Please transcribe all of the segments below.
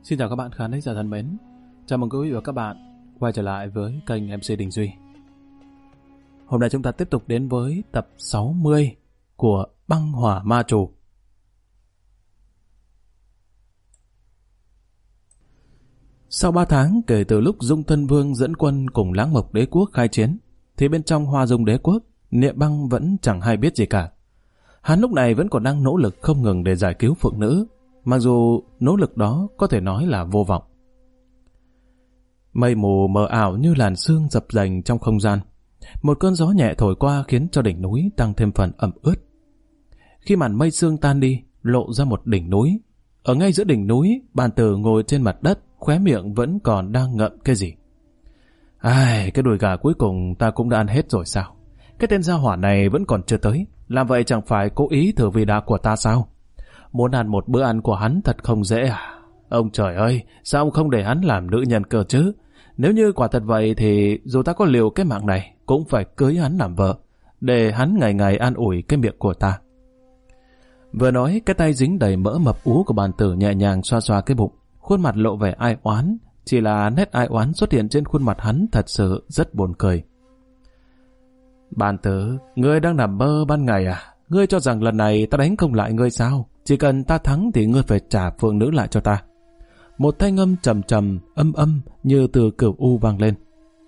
Xin chào các bạn khán giả thân mến. Chào mừng quý vị và các bạn quay trở lại với kênh MC Đình Duy. Hôm nay chúng ta tiếp tục đến với tập 60 của Băng Hỏa Ma Trù. Sau 3 tháng kể từ lúc Dung Thân Vương dẫn quân cùng Lãng Mộc Đế Quốc khai chiến, thì bên trong Hoa Dung Đế Quốc, Niệm Băng vẫn chẳng hay biết gì cả. Hắn lúc này vẫn còn đang nỗ lực không ngừng để giải cứu phượng nữ, mặc dù nỗ lực đó có thể nói là vô vọng. Mây mù mờ ảo như làn sương dập dềnh trong không gian. Một cơn gió nhẹ thổi qua khiến cho đỉnh núi tăng thêm phần ẩm ướt. Khi màn mây sương tan đi, lộ ra một đỉnh núi. Ở ngay giữa đỉnh núi, Bàn Tử ngồi trên mặt đất, khóe miệng vẫn còn đang ngậm cái gì. Ai, cái đùi gà cuối cùng ta cũng đã ăn hết rồi sao? Cái tên gia hỏa này vẫn còn chưa tới. Làm vậy chẳng phải cố ý thử vì đà của ta sao? Muốn ăn một bữa ăn của hắn thật không dễ à? Ông trời ơi, sao ông không để hắn làm nữ nhân cơ chứ? Nếu như quả thật vậy thì dù ta có liều cái mạng này cũng phải cưới hắn làm vợ, để hắn ngày ngày an ủi cái miệng của ta. Vừa nói, cái tay dính đầy mỡ mập ú của Bàn Tử nhẹ nhàng xoa xoa cái bụng, khuôn mặt lộ vẻ ai oán, chỉ là nét ai oán xuất hiện trên khuôn mặt hắn thật sự rất buồn cười. Bàn Tử, ngươi đang nằm mơ ban ngày à? Ngươi cho rằng lần này ta đánh không lại ngươi sao? Chỉ cần ta thắng thì ngươi phải trả phượng nữ lại cho ta. Một thanh âm trầm trầm, âm âm như từ cửu u vang lên.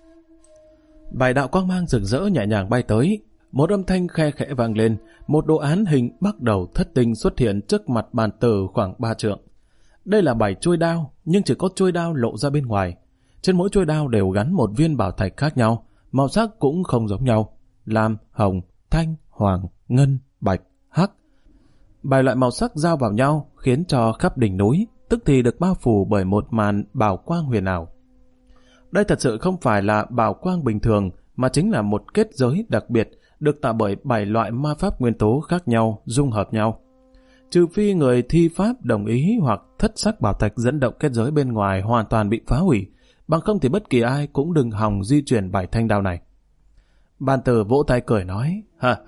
7 đạo quang mang rực rỡ nhẹ nhàng bay tới. Một âm thanh khe khẽ vang lên. Một đồ án hình bắt đầu thất tinh xuất hiện trước mặt Bàn Tử khoảng 3 trượng. Đây là 7 chuôi đao, nhưng chỉ có chuôi đao lộ ra bên ngoài. Trên mỗi chuôi đao đều gắn một viên bảo thạch khác nhau, màu sắc cũng không giống nhau. Lam, hồng, thanh, hoàng, ngân, bạch, hắc. 7 loại màu sắc giao vào nhau khiến cho khắp đỉnh núi tức thì được bao phủ bởi một màn bảo quang huyền ảo. Đây thật sự không phải là bảo quang bình thường, mà chính là một kết giới đặc biệt được tạo bởi 7 loại ma pháp nguyên tố khác nhau dung hợp nhau. Trừ phi người thi pháp đồng ý hoặc thất sắc bảo thạch dẫn động kết giới bên ngoài hoàn toàn bị phá hủy, bằng không thì bất kỳ ai cũng đừng hòng di chuyển 7 thanh đao này. Bàn Tử vỗ tay cười nói,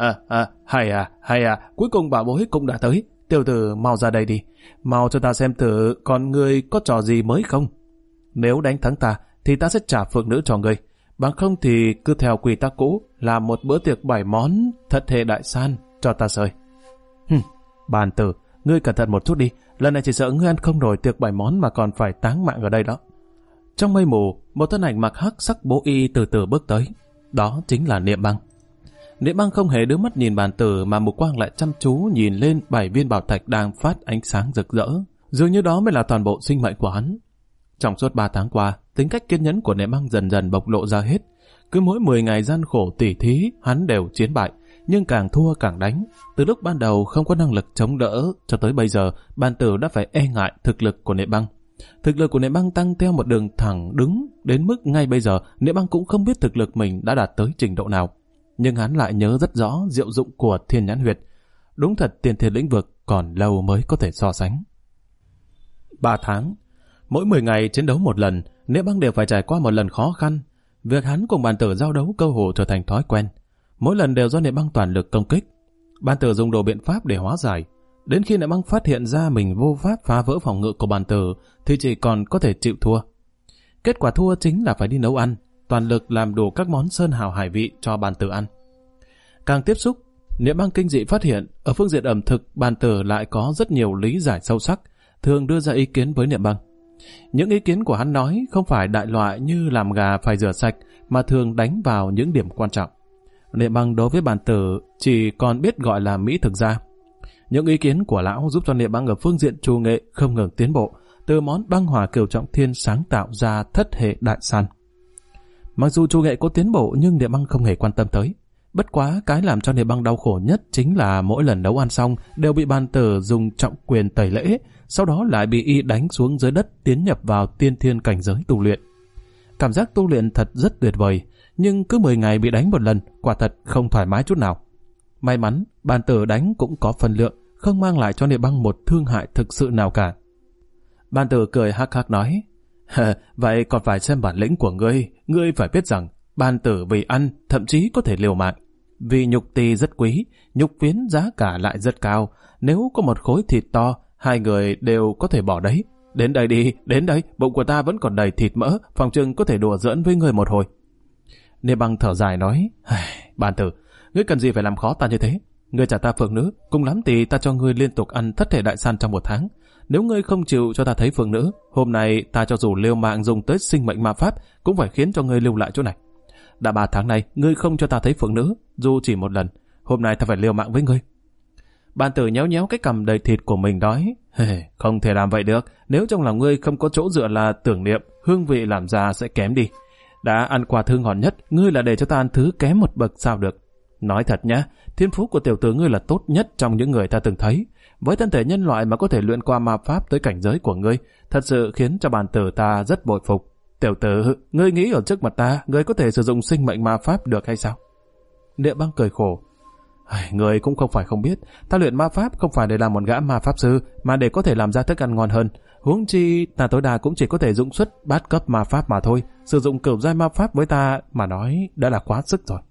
hay à, cuối cùng bảo bối cũng đã tới. Tiểu tử mau ra đây đi, mau cho ta xem thử còn ngươi có trò gì mới không. Nếu đánh thắng ta thì ta sẽ trả phượng nữ cho ngươi, bằng không thì cứ theo quy tắc cũ làm một bữa tiệc 7 món thất hệ đại san cho ta sơi. Bàn Tử, ngươi cẩn thận một chút đi, lần này chỉ sợ ngươi ăn không nổi tiệc 7 món mà còn phải táng mạng ở đây đó. Trong mây mù, một thân ảnh mặc hắc sắc bố y từ từ bước tới. Đó chính là Niệm Băng. Niệm Băng không hề đưa mắt nhìn Bàn Tử mà mục quang lại chăm chú nhìn lên 7 viên bảo thạch đang phát ánh sáng rực rỡ. Dường như đó mới là toàn bộ sinh mệnh của hắn. Trong suốt 3 tháng qua, tính cách kiên nhẫn của Niệm Băng dần dần bộc lộ ra hết. Cứ mỗi 10 ngày gian khổ tỉ thí, hắn đều chiến bại, nhưng càng thua càng đánh. Từ lúc ban đầu không có năng lực chống đỡ, cho tới bây giờ, Bàn Tử đã phải e ngại thực lực của Niệm Băng. Thực lực của Niệm Băng tăng theo một đường thẳng đứng, đến mức ngay bây giờ Niệm Băng cũng không biết thực lực mình đã đạt tới trình độ nào. Nhưng hắn lại nhớ rất rõ diệu dụng của Thiên Nhãn Huyệt. Đúng thật tiên thiên lĩnh vực còn lâu mới có thể so sánh. 3 tháng, mỗi 10 ngày chiến đấu một lần, Niệm Băng đều phải trải qua một lần khó khăn. Việc hắn cùng Bàn Tử giao đấu cơ hồ trở thành thói quen. Mỗi lần đều do Niệm Băng toàn lực công kích. Bàn Tử dùng đồ biện pháp để hóa giải. Đến khi Niệm Băng phát hiện ra mình vô pháp phá vỡ phòng ngự của Bàn Tử thì chỉ còn có thể chịu thua. Kết quả thua chính là phải đi nấu ăn, toàn lực làm đủ các món sơn hào hải vị cho Bàn Tử ăn. Càng tiếp xúc, Niệm Băng kinh dị phát hiện ở phương diện ẩm thực Bàn Tử lại có rất nhiều lý giải sâu sắc, thường đưa ra ý kiến với Niệm Băng. Những ý kiến của hắn nói không phải đại loại như làm gà phải rửa sạch, mà thường đánh vào những điểm quan trọng. Niệm Băng đối với Bàn Tử chỉ còn biết gọi là mỹ thực gia. Những ý kiến của lão giúp cho Niệm Băng ở phương diện trù nghệ không ngừng tiến bộ, từ món băng hỏa cửu trọng thiên sáng tạo ra thất hệ đại san. Mặc dù trù nghệ có tiến bộ nhưng Niệm Băng không hề quan tâm tới. Bất quá cái làm cho Niệm Băng đau khổ nhất chính là mỗi lần nấu ăn xong đều bị Bàn Tử dùng trọng quyền tẩy lễ, sau đó lại bị y đánh xuống dưới đất tiến nhập vào tiên thiên cảnh giới tu luyện. Cảm giác tu luyện thật rất tuyệt vời, nhưng cứ 10 ngày bị đánh một lần, quả thật không thoải mái chút nào. May mắn, Bàn Tử đánh cũng có phần lượng, không mang lại cho Niệm Băng một thương hại thực sự nào cả. Bàn Tử cười hắc hắc nói, vậy còn phải xem bản lĩnh của ngươi phải biết rằng Bàn Tử vì ăn thậm chí có thể liều mạng. Vì nhục tỳ rất quý, nhục phiến giá cả lại rất cao, nếu có một khối thịt to, hai người đều có thể bỏ đấy. Đến đây đi, đến đây, bụng của ta vẫn còn đầy thịt mỡ, phòng chừng có thể đùa giỡn với ngươi một hồi. Niệm Băng thở dài nói, Bàn Tử, ngươi cần gì phải làm khó ta như thế? Ngươi trả ta phượng nữ, cùng lắm thì ta cho ngươi liên tục ăn thất thể đại san trong 1 tháng. Nếu ngươi không chịu cho ta thấy phượng nữ, hôm nay ta cho dù liều mạng dùng tới sinh mệnh ma pháp, cũng phải khiến cho ngươi lưu lại chỗ này. Đã 3 tháng nay, ngươi không cho ta thấy phượng nữ, dù chỉ 1 lần, hôm nay ta phải liều mạng với ngươi. Bàn Tử nhéo nhéo cái cằm đầy thịt của mình nói, không thể làm vậy được, nếu trong lòng ngươi không có chỗ dựa là tưởng niệm, hương vị làm ra sẽ kém đi. Đã ăn quà thư ngon nhất, ngươi là để cho ta ăn thứ kém một bậc sao được. Nói thật nhá, thiên phú của tiểu tử ngươi là tốt nhất trong những người ta từng thấy. Với thân thể nhân loại mà có thể luyện qua ma pháp tới cảnh giới của ngươi, thật sự khiến cho Bàn Tử ta rất bội phục. Tiểu tử, ngươi nghĩ ở trước mặt ta, ngươi có thể sử dụng sinh mệnh ma pháp được hay sao? Niệm Băng cười khổ. Ngươi cũng không phải không biết, ta luyện ma pháp không phải để làm một gã ma pháp sư, mà để có thể làm ra thức ăn ngon hơn. Huống chi, ta tối đa cũng chỉ có thể dụng xuất bát cấp ma pháp mà thôi. Sử dụng cửu giai ma pháp với ta mà nói đã là quá sức rồi.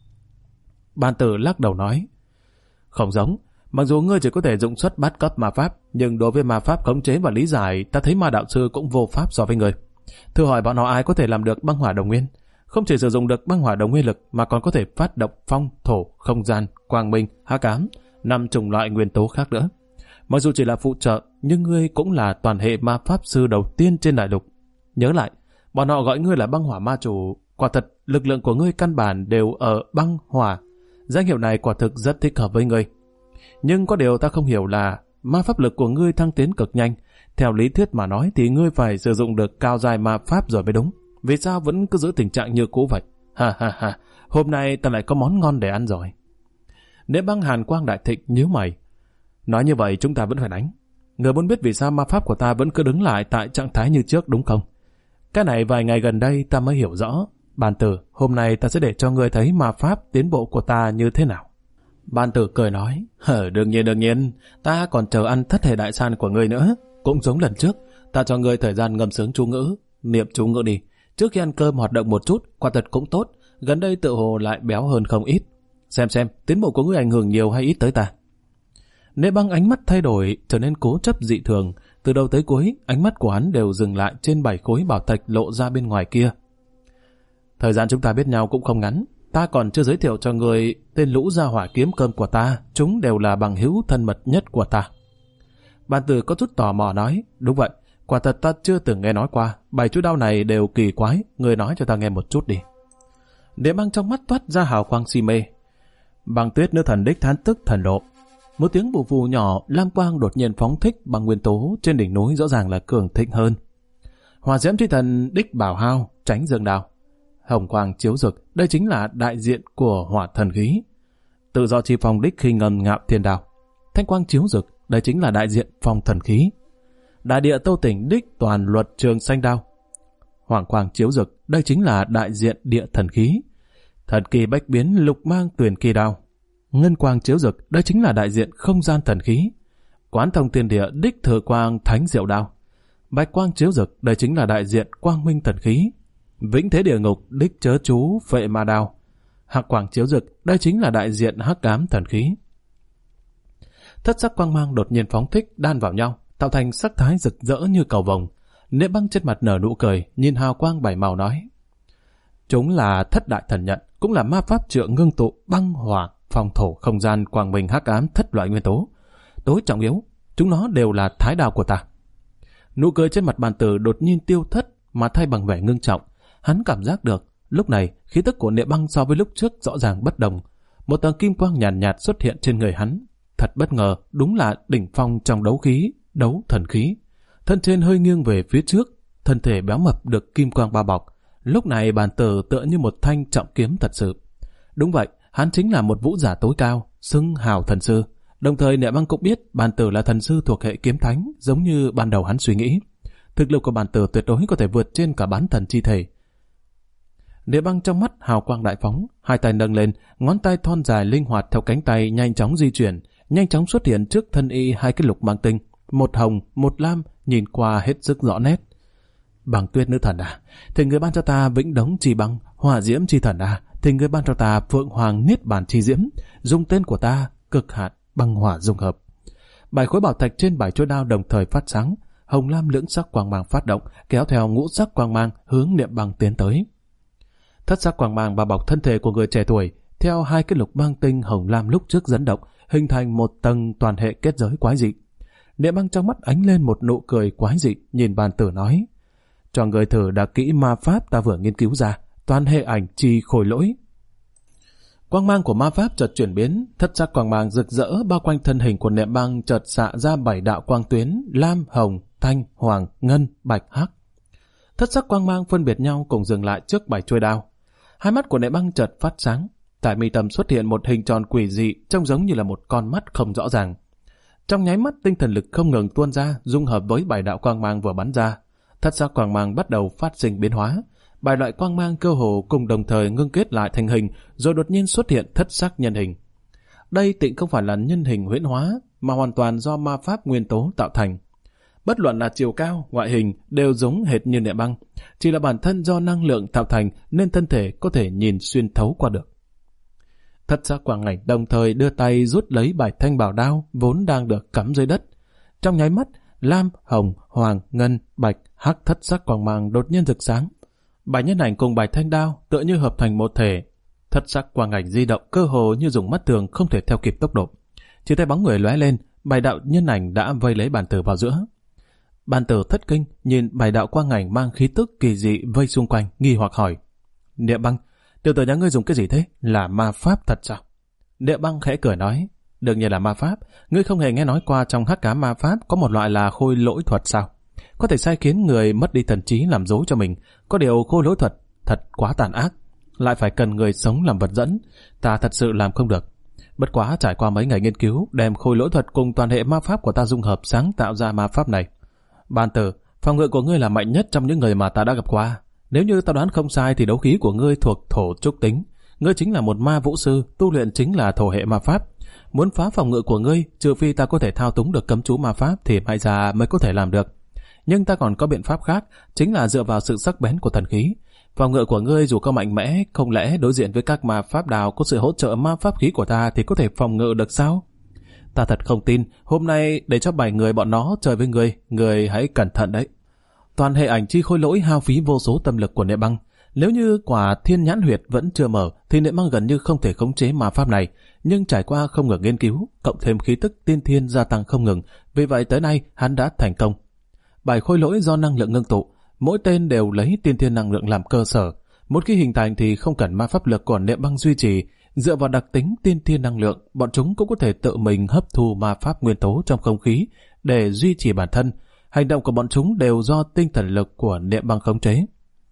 Bàn Tử lắc đầu nói, không giống, mặc dù ngươi chỉ có thể dụng xuất bát cấp ma pháp, nhưng đối với ma pháp khống chế và lý giải, ta thấy ma đạo sư cũng vô pháp so với ngươi. Thử hỏi bọn họ ai có thể làm được băng hỏa đồng nguyên? Không chỉ sử dụng được băng hỏa đồng nguyên lực mà còn có thể phát động phong, thổ, không gian, quang minh, hắc ám, 5 chủng loại nguyên tố khác nữa. Mặc dù chỉ là phụ trợ, nhưng ngươi cũng là toàn hệ ma pháp sư đầu tiên trên đại lục. Nhớ lại, bọn họ gọi ngươi là băng hỏa ma chủ, quả thật lực lượng của ngươi căn bản đều ở băng hỏa. Danh hiệu này quả thực rất thích hợp với ngươi. Nhưng có điều ta không hiểu là ma pháp lực của ngươi thăng tiến cực nhanh. Theo lý thuyết mà nói thì ngươi phải sử dụng được cao giai ma pháp rồi mới đúng. Vì sao vẫn cứ giữ tình trạng như cũ vậy? Ha ha ha, hôm nay ta lại có món ngon để ăn rồi. Niệm Băng hàn quang đại thịnh nhíu mày. Nói như vậy chúng ta vẫn phải đánh. Người muốn biết vì sao ma pháp của ta vẫn cứ đứng lại tại trạng thái như trước đúng không? Cái này vài ngày gần đây ta mới hiểu rõ. Bàn Tử, hôm nay ta sẽ để cho ngươi thấy ma pháp tiến bộ của ta như thế nào. Bàn Tử cười nói, đương nhiên, ta còn chờ ăn thất hệ đại san của ngươi nữa. Cũng giống lần trước, ta cho ngươi thời gian ngâm sướng chú ngữ, niệm chú ngữ đi. Trước khi ăn cơm hoạt động một chút, quả thật cũng tốt. Gần đây tự hồ lại béo hơn không ít. Xem, tiến bộ của ngươi ảnh hưởng nhiều hay ít tới ta. Niệm Băng ánh mắt thay đổi, trở nên cố chấp dị thường. Từ đầu tới cuối, ánh mắt của hắn đều dừng lại trên 7 khối bảo thạch lộ ra bên ngoài kia. Thời gian chúng ta biết nhau cũng không ngắn. Ta còn chưa giới thiệu cho người tên lũ gia hỏa kiếm cơm của ta. Chúng đều là bằng hữu thân mật nhất của ta. Bàn Tử có chút tò mò nói, đúng vậy, quả thật ta chưa từng nghe nói qua. 7 chú đao này đều kỳ quái, người nói cho ta nghe một chút đi. Niệm Băng trong mắt toát ra hào quang si mê. Băng Tuyết nữ thần đích thán tức thần độ. Một tiếng bù vù nhỏ, lam quang đột nhiên phóng thích bằng nguyên tố trên đỉnh núi rõ ràng là cường thịnh hơn. Hỏa diễm chi thần đích bảo hao, tránh dương đao. Hồng quang chiếu rực, đây chính là đại diện của hỏa thần khí. Tự do chi phong đích khi ngầm ngạo thiên đao. Thanh quang chiếu rực, đây chính là đại diện phong thần khí. Đại địa Tâu Tỉnh đích toàn luật trường xanh đao. Hoàng quang chiếu rực, đây chính là đại diện địa thần khí. Thần kỳ bách biến lục mang tuyền kỳ đao. Ngân quang chiếu rực, đây chính là đại diện không gian thần khí. Quán thông thiên địa đích thừa quang thánh diệu đao. Bạch quang chiếu rực, đây chính là đại diện quang minh thần khí. Vĩnh thế địa ngục đích chớ chú phệ ma đao. Hắc quang chiếu rực, đây chính là đại diện hắc ám thần khí. Thất sắc quang mang đột nhiên phóng thích đan vào nhau, tạo thành sắc thái rực rỡ như cầu vồng. Niệm Băng trên mặt nở nụ cười, nhìn hào quang 7 màu nói: chúng là thất đại thần nhận, cũng là ma pháp trượng ngưng tụ băng hỏa, phong thổ, không gian, quang minh, hắc ám thất loại nguyên tố. Tối trọng yếu, chúng nó đều là thái đao của ta. Nụ cười trên mặt Bàn Tử đột nhiên tiêu thất, mà thay bằng vẻ ngưng trọng. Hắn cảm giác được, lúc này khí tức của Niệm Băng so với lúc trước rõ ràng bất đồng. Một tầng kim quang nhàn nhạt xuất hiện trên người hắn. Thật bất ngờ, đúng là đỉnh phong trong đấu khí, đấu thần khí. Thân trên hơi nghiêng về phía trước, thân thể béo mập được kim quang bao bọc. Lúc này Bàn Tử tựa như một thanh trọng kiếm thật sự. Đúng vậy, hắn chính là một vũ giả tối cao, xưng hào thần sư. Đồng thời Niệm Băng cũng biết Bàn Tử là thần sư thuộc hệ kiếm thánh, giống như ban đầu hắn suy nghĩ. Thực lực của Bàn Tử tuyệt đối có thể vượt trên cả bán thần chi thể. Niệm Băng trong mắt hào quang đại phóng, hai tay nâng lên, ngón tay thon dài linh hoạt theo cánh tay nhanh chóng di chuyển, nhanh chóng xuất hiện trước thân y hai cái lục mang tinh, một hồng, một lam, nhìn qua hết sức rõ nét. Băng Tuyết nữ thần à, thì người ban cho ta vĩnh đống chi băng, hỏa diễm chi thần à, thì người ban cho ta phượng hoàng niết bàn chi diễm, dùng tên của ta cực hạn băng hỏa dung hợp. 7 khối bảo thạch trên 7 chuôi đao đồng thời phát sáng, hồng lam lưỡng sắc quang mang phát động, kéo theo ngũ sắc quang mang hướng Niệm Băng tiến tới. Thất sắc quang mang bao bọc thân thể của người trẻ tuổi, theo hai cái lục băng tinh hồng lam lúc trước dẫn động, hình thành một tầng toàn hệ kết giới quái dị. Niệm Băng trong mắt ánh lên một nụ cười quái dị, nhìn Bàn Tử nói: cho người thử đặc kỹ ma pháp ta vừa nghiên cứu ra, toàn hệ ảnh chi khôi lỗi. Quang mang của ma pháp chợt chuyển biến, thất sắc quang mang rực rỡ bao quanh thân hình của Niệm Băng, chợt xạ ra 7 đạo quang tuyến: lam, hồng, thanh, hoàng, ngân, bạch, hắc. Thất sắc quang mang phân biệt nhau cùng dừng lại trước 7 chuôi đao. Hai mắt của Niệm Băng chợt phát sáng, tại mi tâm xuất hiện một hình tròn quỷ dị, trông giống như là một con mắt không rõ ràng. Trong nháy mắt, tinh thần lực không ngừng tuôn ra, dung hợp với 7 đạo quang mang vừa bắn ra. Thất sắc quang mang bắt đầu phát sinh biến hóa. 7 loại quang mang cơ hồ cùng đồng thời ngưng kết lại thành hình, rồi đột nhiên xuất hiện thất sắc nhân hình. Đây tịnh không phải là nhân hình huyễn hóa, mà hoàn toàn do ma pháp nguyên tố tạo thành. Bất luận là chiều cao, ngoại hình đều giống hệt như Niệm Băng, chỉ là bản thân do năng lượng tạo thành nên thân thể có thể nhìn xuyên thấu qua được. Thất sắc quang ảnh đồng thời đưa tay rút lấy 7 thanh bảo đao vốn đang được cắm dưới đất. Trong nháy mắt, lam, hồng, hoàng, ngân, bạch, hắc thất sắc quang mang đột nhiên rực sáng. 7 nhân ảnh cùng 7 thanh đao tựa như hợp thành một thể. Thất sắc quang ảnh di động cơ hồ như dùng mắt thường không thể theo kịp tốc độ. Chỉ thấy bóng người lóe lên, 7 đạo nhân ảnh đã vây lấy Bàn Tử vào giữa. Bàn Tử thất kinh nhìn 7 đạo quang ảnh mang khí tức kỳ dị vây xung quanh, nghi hoặc hỏi: Niệm Băng, tiểu tử nhà ngươi dùng cái gì thế? Là ma pháp thật sao? Niệm Băng khẽ cười nói: đương nhiên là ma pháp. Ngươi không hề nghe nói qua trong hắc cá ma pháp có một loại là khôi lỗi thuật sao? Có thể sai khiến người mất đi thần trí làm dối cho mình. Có điều khôi lỗi thuật thật quá tàn ác, lại phải cần người sống làm vật dẫn. Ta thật sự làm không được. Bất quá trải qua mấy ngày nghiên cứu, đem khôi lỗi thuật cùng toàn hệ ma pháp của ta dung hợp sáng tạo ra ma pháp này. Bàn Tử, phòng ngự của ngươi là mạnh nhất trong những người mà ta đã gặp qua. Nếu như ta đoán không sai thì đấu khí của ngươi thuộc thổ trúc tính. Ngươi chính là một ma vũ sư, tu luyện chính là thổ hệ ma pháp. Muốn phá phòng ngự của ngươi, trừ phi ta có thể thao túng được cấm chú ma pháp thì may ra mới có thể làm được. Nhưng ta còn có biện pháp khác, chính là dựa vào sự sắc bén của thần khí. Phòng ngự của ngươi dù có mạnh mẽ, không lẽ đối diện với các ma pháp đào có sự hỗ trợ ma pháp khí của ta thì có thể phòng ngự được sao? Ta thật không tin, hôm nay để cho 7 người bọn nó chơi với ngươi hãy cẩn thận đấy. Toàn hệ ảnh chi khôi lỗi hao phí vô số tâm lực của Niệm Băng. Nếu như quả thiên nhãn huyệt vẫn chưa mở thì Niệm Băng gần như không thể khống chế ma pháp này, nhưng trải qua không ngừng nghiên cứu, cộng thêm khí tức tiên thiên gia tăng không ngừng, vì vậy tới nay hắn đã thành công. 7 khôi lỗi do năng lượng ngưng tụ, mỗi tên đều lấy tiên thiên năng lượng làm cơ sở. Một khi hình thành thì không cần ma pháp lực của Niệm Băng duy trì, dựa vào đặc tính tiên thiên năng lượng, bọn chúng cũng có thể tự mình hấp thu ma pháp nguyên tố trong không khí để duy trì bản thân. Hành động của bọn chúng đều do tinh thần lực của Niệm Băng khống chế.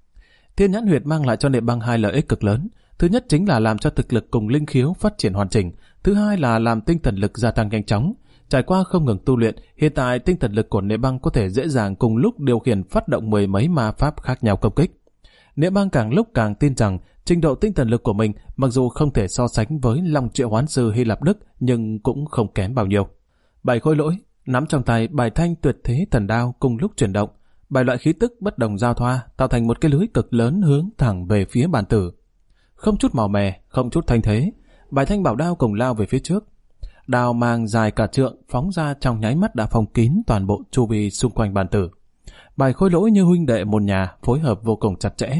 Thiên nhãn huyệt mang lại cho Niệm Băng 2 lợi ích cực lớn. Thứ nhất chính là làm cho thực lực cùng linh khiếu phát triển hoàn chỉnh. Thứ hai là làm tinh thần lực gia tăng nhanh chóng. Trải qua không ngừng tu luyện, hiện tại tinh thần lực của Niệm Băng có thể dễ dàng cùng lúc điều khiển phát động 10 mấy ma pháp khác nhau công kích. Niệm Băng càng lúc càng tin rằng trình độ tinh thần lực của mình mặc dù không thể so sánh với Long Triệu Hoán Sư Hy Lạp Đức nhưng cũng không kém bao nhiêu. 7 khôi lỗi nắm trong tay 7 thanh tuyệt thế thần đao cùng lúc chuyển động, 7 loại khí tức bất đồng giao thoa tạo thành một cái lưới cực lớn hướng thẳng về phía Bàn Tử. Không chút màu mè, không chút thanh thế, 7 thanh bảo đao cùng lao về phía trước. Đao mang dài cả trượng phóng ra trong nháy mắt đã phong kín toàn bộ chu vi xung quanh Bàn Tử. 7 khôi lỗi như huynh đệ một nhà, phối hợp vô cùng chặt chẽ.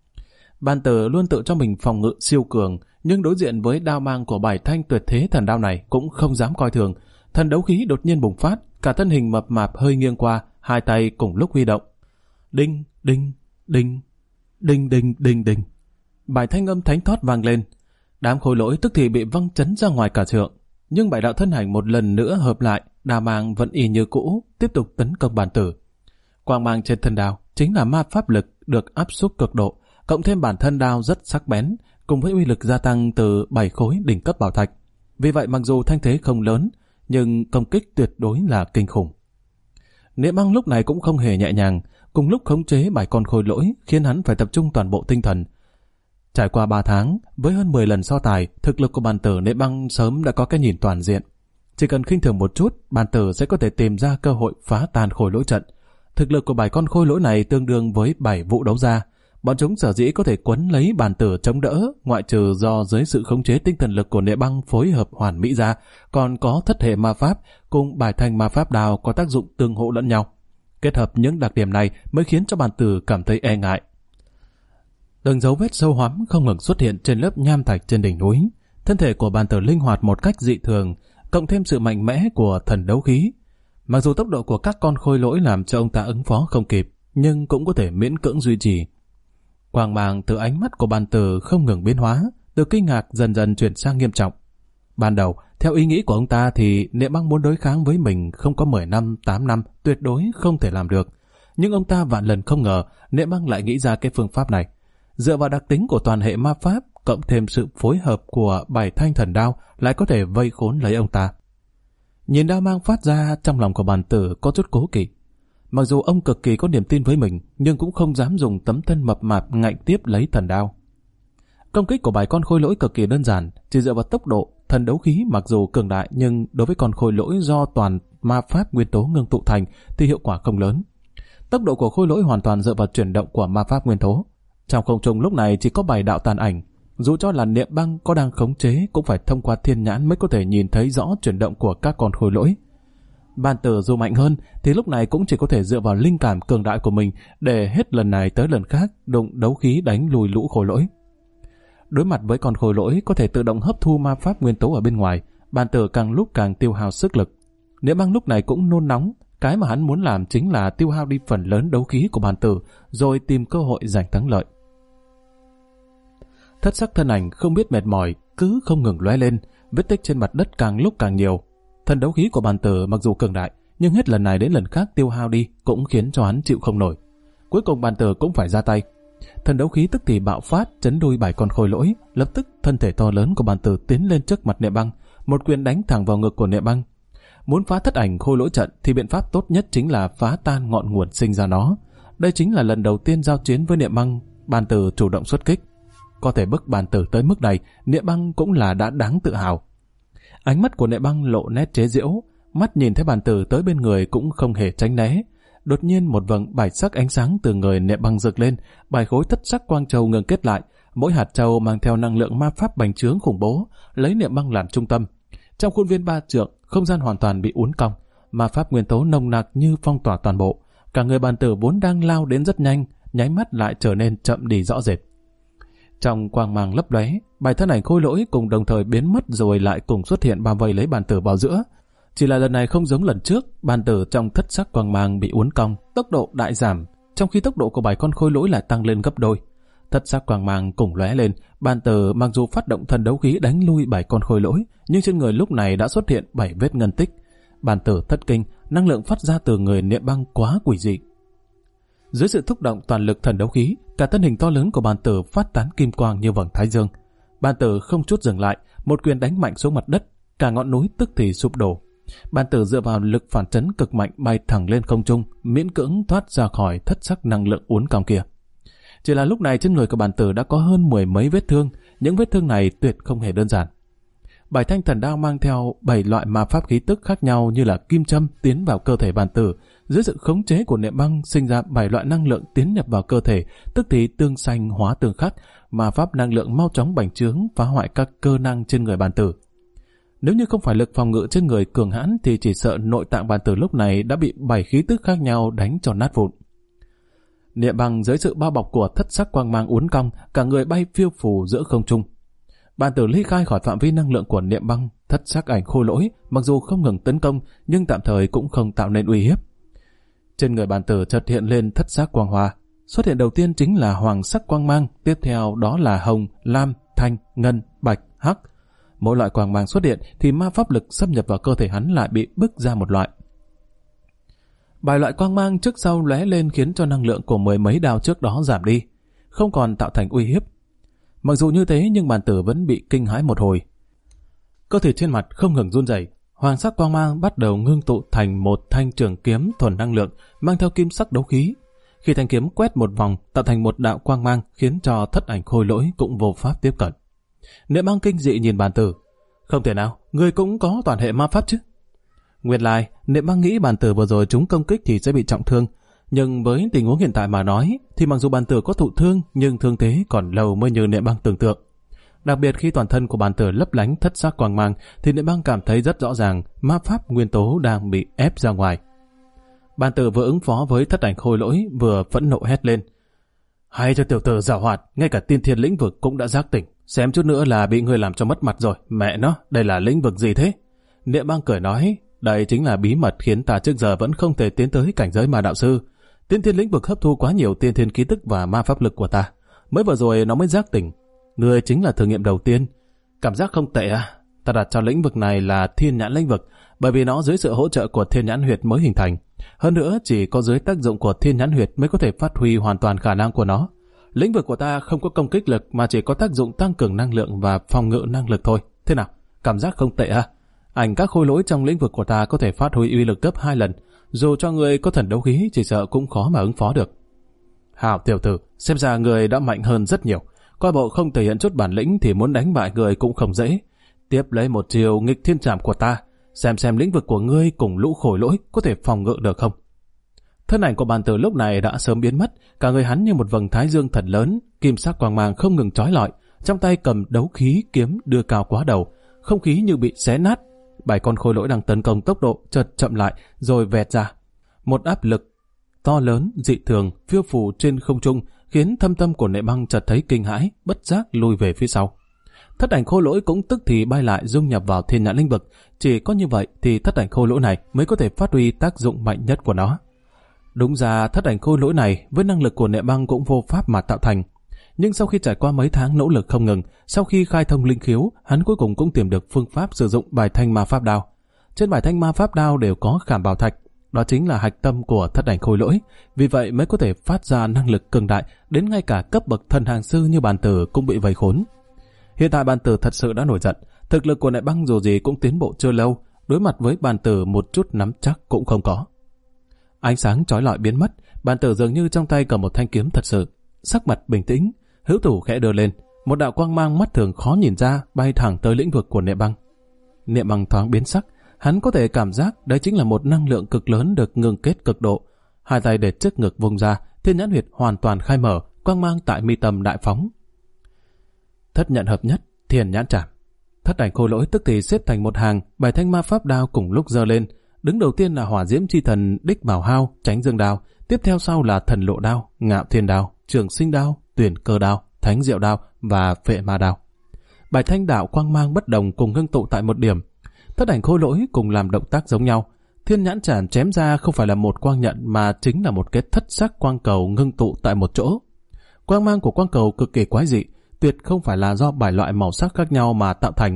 Bàn Tử luôn tự cho mình phòng ngự siêu cường, nhưng đối diện với đao mang của 7 thanh tuyệt thế thần đao này cũng không dám coi thường. Thần đấu khí đột nhiên bùng phát, cả thân hình mập mạp hơi nghiêng qua, hai tay cùng lúc huy động. Đinh, đinh, đinh, đinh, đinh, đinh, đinh. 7 thanh âm thánh thót vang lên. Đám khôi lỗi tức thì bị văng chấn ra ngoài cả trượng. Nhưng 7 đạo thân ảnh một lần nữa hợp lại, đao mang vẫn y như cũ, tiếp tục tấn công Bàn Tử. Quang mang trên thân đao chính là ma pháp lực được áp suất cực độ, cộng thêm bản thân đao rất sắc bén, cùng với uy lực gia tăng từ 7 khối đỉnh cấp bảo thạch. Vì vậy mặc dù thanh thế không lớn, nhưng công kích tuyệt đối là kinh khủng. Niệm Băng lúc này cũng không hề nhẹ nhàng, cùng lúc khống chế 7 con khôi lỗi khiến hắn phải tập trung toàn bộ tinh thần. Trải qua 3 tháng, với hơn 10 lần so tài, thực lực của Bàn Tử Niệm Băng sớm đã có cái nhìn toàn diện. Chỉ cần khinh thường một chút, Bàn Tử sẽ có thể tìm ra cơ hội phá tan khôi lỗi trận. Thực lực của 7 con khôi lỗi này tương đương với 7 vụ đấu gia. Bọn chúng sở dĩ có thể quấn lấy Bàn Tử chống đỡ, ngoại trừ do dưới sự khống chế tinh thần lực của Niệm Băng phối hợp hoàn mỹ ra, còn có thất hệ ma pháp cùng 7 thanh ma pháp đào có tác dụng tương hỗ lẫn nhau. Kết hợp những đặc điểm này mới khiến cho bàn tử cảm thấy e ngại. Từng dấu vết sâu hoắm không ngừng xuất hiện trên lớp nham thạch trên đỉnh núi. Thân thể của bàn tử linh hoạt một cách dị thường, cộng thêm sự mạnh mẽ của thần đấu khí. Mặc dù tốc độ của các con khôi lỗi làm cho ông ta ứng phó không kịp, nhưng cũng có thể miễn cưỡng duy trì. Quang mang từ ánh mắt của bàn tử không ngừng biến hóa, từ kinh ngạc dần dần chuyển sang nghiêm trọng. Ban đầu, theo ý nghĩ của ông ta thì Niệm Băng muốn đối kháng với mình không có 10 năm, 8 năm, tuyệt đối không thể làm được. Nhưng ông ta vạn lần không ngờ Niệm Băng lại nghĩ ra cái phương pháp này. Dựa vào đặc tính của toàn hệ ma pháp, cộng thêm sự phối hợp của 7 thanh thần đao lại có thể vây khốn lấy ông ta. Nhìn đao mang phát ra, trong lòng của bàn tử có chút cố kỵ. Mặc dù ông cực kỳ có niềm tin với mình, nhưng cũng không dám dùng tấm thân mập mạp ngạnh tiếp lấy thần đao. Công kích của 7 con khôi lỗi cực kỳ đơn giản, chỉ dựa vào tốc độ. Thần đấu khí mặc dù cường đại nhưng đối với con khôi lỗi do toàn ma pháp nguyên tố ngưng tụ thành thì hiệu quả không lớn. Tốc độ của khôi lỗi hoàn toàn dựa vào chuyển động của ma pháp nguyên tố. Trong không trung lúc này chỉ có 7 đạo tàn ảnh, dù cho là Niệm Băng có đang khống chế cũng phải thông qua thiên nhãn mới có thể nhìn thấy rõ chuyển động của các con khôi lỗi. Bàn tử dù mạnh hơn thì lúc này cũng chỉ có thể dựa vào linh cảm cường đại của mình để hết lần này tới lần khác đụng đấu khí đánh lùi lũ khôi lỗi. Đối mặt với con khôi lỗi có thể tự động hấp thu ma pháp nguyên tố ở bên ngoài, bàn tử càng lúc càng tiêu hao sức lực. Niệm Băng lúc này cũng nôn nóng, cái mà hắn muốn làm chính là tiêu hao đi phần lớn đấu khí của bàn tử rồi tìm cơ hội giành thắng lợi. Thất sắc thân ảnh không biết mệt mỏi, cứ không ngừng lóe lên, vết tích trên mặt đất càng lúc càng nhiều. Thần đấu khí của bàn tử mặc dù cường đại, nhưng hết lần này đến lần khác tiêu hao đi cũng khiến cho hắn chịu không nổi. Cuối cùng bàn tử cũng phải ra tay. Thần đấu khí tức thì bạo phát, chấn đuôi 7 con khôi lỗi, lập tức thân thể to lớn của bàn tử tiến lên trước mặt Niệm Băng, một quyền đánh thẳng vào ngực của Niệm Băng. Muốn phá thất ảnh khôi lỗi trận thì biện pháp tốt nhất chính là phá tan ngọn nguồn sinh ra nó. Đây chính là lần đầu tiên giao chiến với Niệm Băng, bàn tử chủ động xuất kích. Có thể bức bàn tử tới mức này, Niệm Băng cũng là đã đáng tự hào. Ánh mắt của Niệm Băng lộ nét chế giễu, mắt nhìn thấy bàn tử tới bên người cũng không hề tránh né. Đột nhiên một vầng bạch sắc ánh sáng từ người Niệm Băng rực lên, 7 khối thất sắc quang châu ngừng kết lại, mỗi hạt châu mang theo năng lượng ma pháp bành trướng khủng bố, lấy Niệm Băng làm trung tâm. Trong khuôn viên 3 trượng, không gian hoàn toàn bị uốn cong, ma pháp nguyên tố nồng nặc như phong tỏa toàn bộ. Cả người bàn tử vốn đang lao đến rất nhanh, nháy mắt lại trở nên chậm đi rõ rệt. Trong quang mang lấp lóe, 7 thân ảnh khôi lỗi cùng đồng thời biến mất rồi lại cùng xuất hiện bao vây lấy bàn tử vào giữa. Chỉ là lần này không giống lần trước, bàn tử trong thất sắc quang mang bị uốn cong, tốc độ đại giảm, trong khi tốc độ của 7 con khôi lỗi lại tăng lên gấp đôi. Thất sắc quang mang cùng lóe lên, bàn tử mặc dù phát động thần đấu khí đánh lui 7 con khôi lỗi, nhưng trên người lúc này đã xuất hiện 7 vết ngân tích. Bàn tử thất kinh, năng lượng phát ra từ người Niệm Băng quá quỷ dị. Dưới sự thúc động toàn lực thần đấu khí, cả thân hình to lớn của bàn tử phát tán kim quang như vầng thái dương. Bàn tử không chút dừng lại, một quyền đánh mạnh xuống mặt đất, cả ngọn núi tức thì sụp đổ. Bàn tử dựa vào lực phản chấn cực mạnh bay thẳng lên không trung, miễn cưỡng thoát ra khỏi thất sắc năng lượng uốn cong kia. Chỉ là lúc này trên người của bàn tử đã có hơn 10 mấy vết thương, những vết thương này tuyệt không hề đơn giản. 7 thanh thần đao mang theo 7 loại ma pháp khí tức khác nhau như là kim châm tiến vào cơ thể bàn tử. Dưới sự khống chế của Niệm Băng sinh ra 7 loại năng lượng tiến nhập vào cơ thể, tức thì tương xanh hóa tương khắc, ma pháp năng lượng mau chóng bành trướng phá hoại các cơ năng trên người bàn tử. Nếu như không phải lực phòng ngự trên người cường hãn thì chỉ sợ nội tạng bàn tử lúc này đã bị 7 khí tức khác nhau đánh cho nát vụn. Niệm Băng dưới sự bao bọc của thất sắc quang mang uốn cong, cả người bay phiêu phù giữa không trung. Bàn tử ly khai khỏi phạm vi năng lượng của Niệm Băng, thất sắc ảnh khôi lỗi mặc dù không ngừng tấn công nhưng tạm thời cũng không tạo nên uy hiếp. Trên người bàn tử chợt hiện lên thất sắc quang hoa. Xuất hiện đầu tiên chính là hoàng sắc quang mang, tiếp theo đó là hồng, lam, thanh, ngân, bạch, hắc. Mỗi loại quang mang xuất hiện thì ma pháp lực xâm nhập vào cơ thể hắn lại bị bức ra một loại. 7 loại quang mang trước sau lóe lên khiến cho năng lượng của 10 mấy đao trước đó giảm đi, không còn tạo thành uy hiếp. Mặc dù như thế nhưng bàn tử vẫn bị kinh hãi một hồi. Cơ thể trên mặt không ngừng run rẩy, hoàng sắc quang mang bắt đầu ngưng tụ thành một thanh trường kiếm thuần năng lượng mang theo kim sắc đấu khí. Khi thanh kiếm quét một vòng tạo thành một đạo quang mang khiến cho thất ảnh khôi lỗi cũng vô pháp tiếp cận. Niệm Băng kinh dị nhìn bàn tử. Không thể nào, ngươi cũng có toàn hệ ma pháp chứ? Nguyên lai, Niệm Băng nghĩ bàn tử vừa rồi chúng công kích thì sẽ bị trọng thương. Nhưng với tình huống hiện tại mà nói, thì mặc dù bàn tử có thụ thương, nhưng thương thế còn lâu mới như Niệm Băng tưởng tượng. Đặc biệt khi toàn thân của bàn tử lấp lánh thất sắc quang mang, thì Niệm Băng cảm thấy rất rõ ràng ma pháp nguyên tố đang bị ép ra ngoài. Bàn tử vừa ứng phó với thất ảnh khôi lỗi vừa phẫn nộ hét lên. Hay cho tiểu tử giảo hoạt, ngay cả tiên thiên lĩnh vực cũng đã giác tỉnh. Xem chút nữa là bị người làm cho mất mặt rồi. Mẹ nó, đây là lĩnh vực gì thế? Niệm Băng cười nói, đây chính là bí mật khiến ta trước giờ vẫn không thể tiến tới cảnh giới ma đạo sư. Tiên thiên lĩnh vực hấp thu quá nhiều tiên thiên ký tức và ma pháp lực của ta. Mới vừa rồi nó mới giác tỉnh. Người chính là thử nghiệm đầu tiên. Cảm giác không tệ à? Ta đặt cho lĩnh vực này là thiên nhãn lĩnh vực, bởi vì nó dưới sự hỗ trợ của thiên nhãn huyệt mới hình thành. Hơn nữa, chỉ có dưới tác dụng của thiên nhãn huyệt mới có thể phát huy hoàn toàn khả năng của nó. Lĩnh vực của ta không có công kích lực mà chỉ có tác dụng tăng cường năng lượng và phòng ngự năng lực thôi. Thế nào? Cảm giác không tệ à? Ảnh các khối lỗi trong lĩnh vực của ta có thể phát huy uy lực gấp 2 lần. Dù cho người có thần đấu khí chỉ sợ cũng khó mà ứng phó được. Hảo tiểu tử, xem ra người đã mạnh hơn rất nhiều. Coi bộ không thể hiện chút bản lĩnh thì muốn đánh bại người cũng không dễ. Tiếp lấy một chiều nghịch thiên trảm của ta, xem lĩnh vực của ngươi cùng lũ khối lỗi có thể phòng ngự được không. Thân ảnh của bàn tử lúc này đã sớm biến mất, cả người hắn như một vầng thái dương thật lớn, kim sắc quang mang không ngừng chói lọi, trong tay cầm đấu khí kiếm đưa cao quá đầu, không khí như bị xé nát. 7 con khối lỗi đang tấn công tốc độ chợt chậm lại rồi vẹt ra. Một áp lực to lớn dị thường phiêu phù trên không trung khiến thâm tâm của Niệm Băng chợt thấy kinh hãi, bất giác lùi về phía sau. Thất ảnh khôi lỗi cũng tức thì bay lại dung nhập vào thiên nhãn lĩnh vực. Chỉ có như vậy thì thất ảnh khôi lỗi này mới có thể phát huy tác dụng mạnh nhất của nó. Đúng ra thất ảnh khôi lỗi này với năng lực của Niệm Băng cũng vô pháp mà tạo thành. Nhưng sau khi trải qua mấy tháng nỗ lực không ngừng, sau khi khai thông linh khiếu, hắn cuối cùng cũng tìm được phương pháp sử dụng bài thanh ma pháp đao. Trên bài thanh ma pháp đao đều có khảm bảo thạch, đó chính là hạch tâm của thất ảnh khôi lỗi, vì vậy mới có thể phát ra năng lực cường đại, đến ngay cả cấp bậc thần hàng sư như bàn tử cũng bị vây khốn. Hiện tại bàn tử thật sự đã nổi giận, thực lực của Niệm Băng dù gì cũng tiến bộ chưa lâu, đối mặt với bàn tử một chút nắm chắc cũng không có. Ánh sáng chói lọi biến mất, bàn tử dường như trong tay cầm một thanh kiếm thật sự, sắc mặt bình tĩnh, hữu thủ khẽ đưa lên, một đạo quang mang mắt thường khó nhìn ra bay thẳng tới lĩnh vực của Niệm Băng. Niệm Băng thoáng biến sắc, hắn có thể cảm giác đấy chính là một năng lượng cực lớn được ngưng kết cực độ. Hai tay để trước ngực vung ra, thiên nhãn huyệt hoàn toàn khai mở, quang mang tại mi tâm đại phóng. Thất nhận hợp nhất, thiên nhãn trảm. Thất ảnh khôi lỗi tức thì xếp thành một hàng, bài thanh ma pháp đao cùng lúc giơ lên. Đứng đầu tiên là hỏa diễm chi thần Đích Bảo Hao, Tránh Dương đao, tiếp theo sau là thần lộ đao, Ngạo Thiên đao, Trường Sinh đao, Tuyển Cơ đao, Thánh Diệu đao và Phệ Ma đao. Bài thanh đạo quang mang bất đồng cùng ngưng tụ tại một điểm. Thất ảnh khôi lỗi cùng làm động tác giống nhau. Thiên nhãn trảm chém ra không phải là một quang nhận mà chính là một cái thất sắc quang cầu ngưng tụ tại một chỗ. Quang mang của quang cầu cực kỳ quái dị, tuyệt không phải là do 7 loại màu sắc khác nhau mà tạo thành.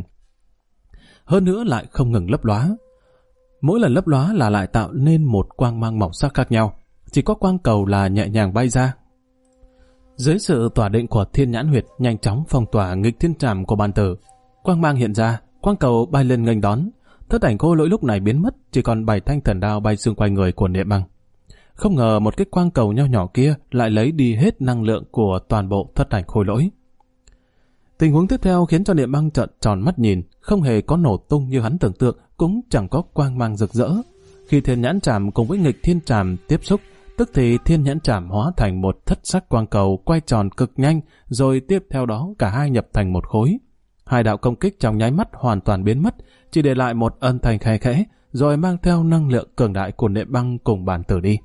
Hơn nữa lại không ngừng lấp lóa. Mỗi lần lấp lóa là lại tạo nên một quang mang màu sắc khác nhau. Chỉ có quang cầu là nhẹ nhàng bay ra. Dưới sự tỏa định của thiên nhãn huyệt nhanh chóng phong tỏa nghịch thiên trảm của bàn tử. Quang mang hiện ra, quang cầu bay lên nghênh đón. Thất ảnh khôi lỗi lúc này biến mất, chỉ còn 7 thanh thần đao bay xung quanh người của Niệm Băng. Không ngờ một cái quang cầu nho nhỏ kia lại lấy đi hết năng lượng của toàn bộ thất ảnh khôi lỗi. Tình huống tiếp theo khiến cho Niệm Băng trợn tròn mắt nhìn, không hề có nổ tung như hắn tưởng tượng, cũng chẳng có quang mang rực rỡ. Khi thiên nhãn trảm cùng với nghịch thiên trảm tiếp xúc, tức thì thiên nhãn trảm hóa thành một thất sắc quang cầu quay tròn cực nhanh, rồi tiếp theo đó cả hai nhập thành một khối. Hai đạo công kích trong nháy mắt hoàn toàn biến mất, chỉ để lại một âm thanh khe khẽ, rồi mang theo năng lượng cường đại của Niệm Băng cùng bàn tử đi.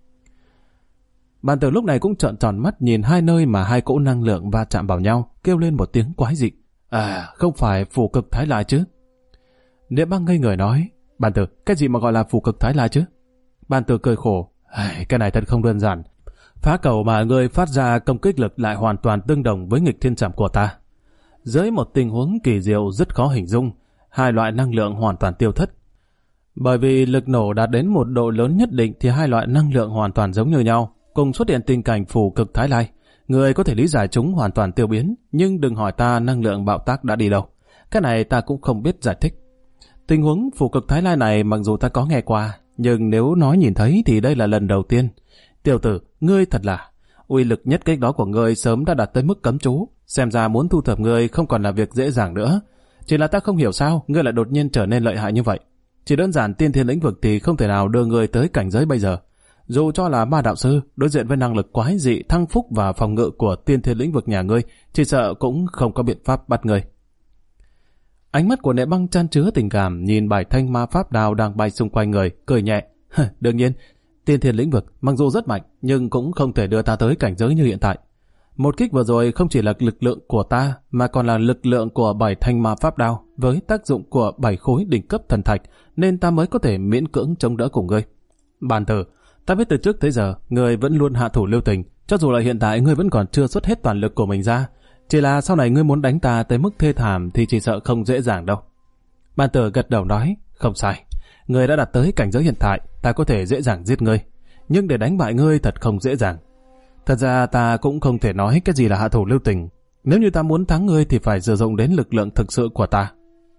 Bàn tử lúc này cũng trợn tròn mắt nhìn hai nơi mà hai cỗ năng lượng va chạm vào nhau, kêu lên một tiếng quái dị. À, không phải phù cực thái lai chứ? Niệm Băng ngây người nói, bàn tử, cái gì mà gọi là phù cực thái lai chứ? Bàn tử cười khổ, cái này thật không đơn giản. Phá cầu mà người phát ra công kích lực lại hoàn toàn tương đồng với nghịch thiên trảm của ta. Dưới một tình huống kỳ diệu rất khó hình dung, hai loại năng lượng hoàn toàn tiêu thất. Bởi vì lực nổ đạt đến một độ lớn nhất định thì hai loại năng lượng hoàn toàn giống như nhau, cùng xuất hiện tình cảnh phù cực thái lai. Người có thể lý giải chúng hoàn toàn tiêu biến, nhưng đừng hỏi ta năng lượng bạo tác đã đi đâu. Cái này ta cũng không biết giải thích. Tình huống phù cực thái lai này mặc dù ta có nghe qua, nhưng nếu nói nhìn thấy thì đây là lần đầu tiên. Tiểu tử, ngươi thật là, uy lực nhất kích đó của ngươi sớm đã đạt tới mức cấm chú, xem ra muốn thu thập ngươi không còn là việc dễ dàng nữa. Chỉ là ta không hiểu sao ngươi lại đột nhiên trở nên lợi hại như vậy. Chỉ đơn giản tiên thiên lĩnh vực thì không thể nào đưa ngươi tới cảnh giới bây giờ. Dù cho là ma đạo sư, đối diện với năng lực quái dị thăng phúc và phòng ngự của tiên thiên lĩnh vực nhà ngươi, chỉ sợ cũng không có biện pháp bắt ngươi. Ánh mắt của Niệm Băng chan chứa tình cảm nhìn bài thanh ma pháp đao đang bay xung quanh người, cười nhẹ. Đương nhiên, Tiên thiên lĩnh vực mặc dù rất mạnh nhưng cũng không thể đưa ta tới cảnh giới như hiện tại. Một kích vừa rồi không chỉ là lực lượng của ta mà còn là lực lượng của 7 thanh ma pháp đao với tác dụng của 7 khối đỉnh cấp thần thạch nên ta mới có thể miễn cưỡng chống đỡ cùng ngươi. Bàn tử, ta biết từ trước tới giờ ngươi vẫn luôn hạ thủ lưu tình, cho dù là hiện tại ngươi vẫn còn chưa xuất hết toàn lực của mình ra. Chỉ là sau này ngươi muốn đánh ta tới mức thê thảm thì chỉ sợ không dễ dàng đâu. Bàn tử gật đầu nói, không sai. Ngươi đã đạt tới cảnh giới hiện tại, ta có thể dễ dàng giết ngươi. Nhưng để đánh bại ngươi thật không dễ dàng. Thật ra ta cũng không thể nói cái gì là hạ thủ lưu tình. Nếu như ta muốn thắng ngươi thì phải sử dụng đến lực lượng thực sự của ta.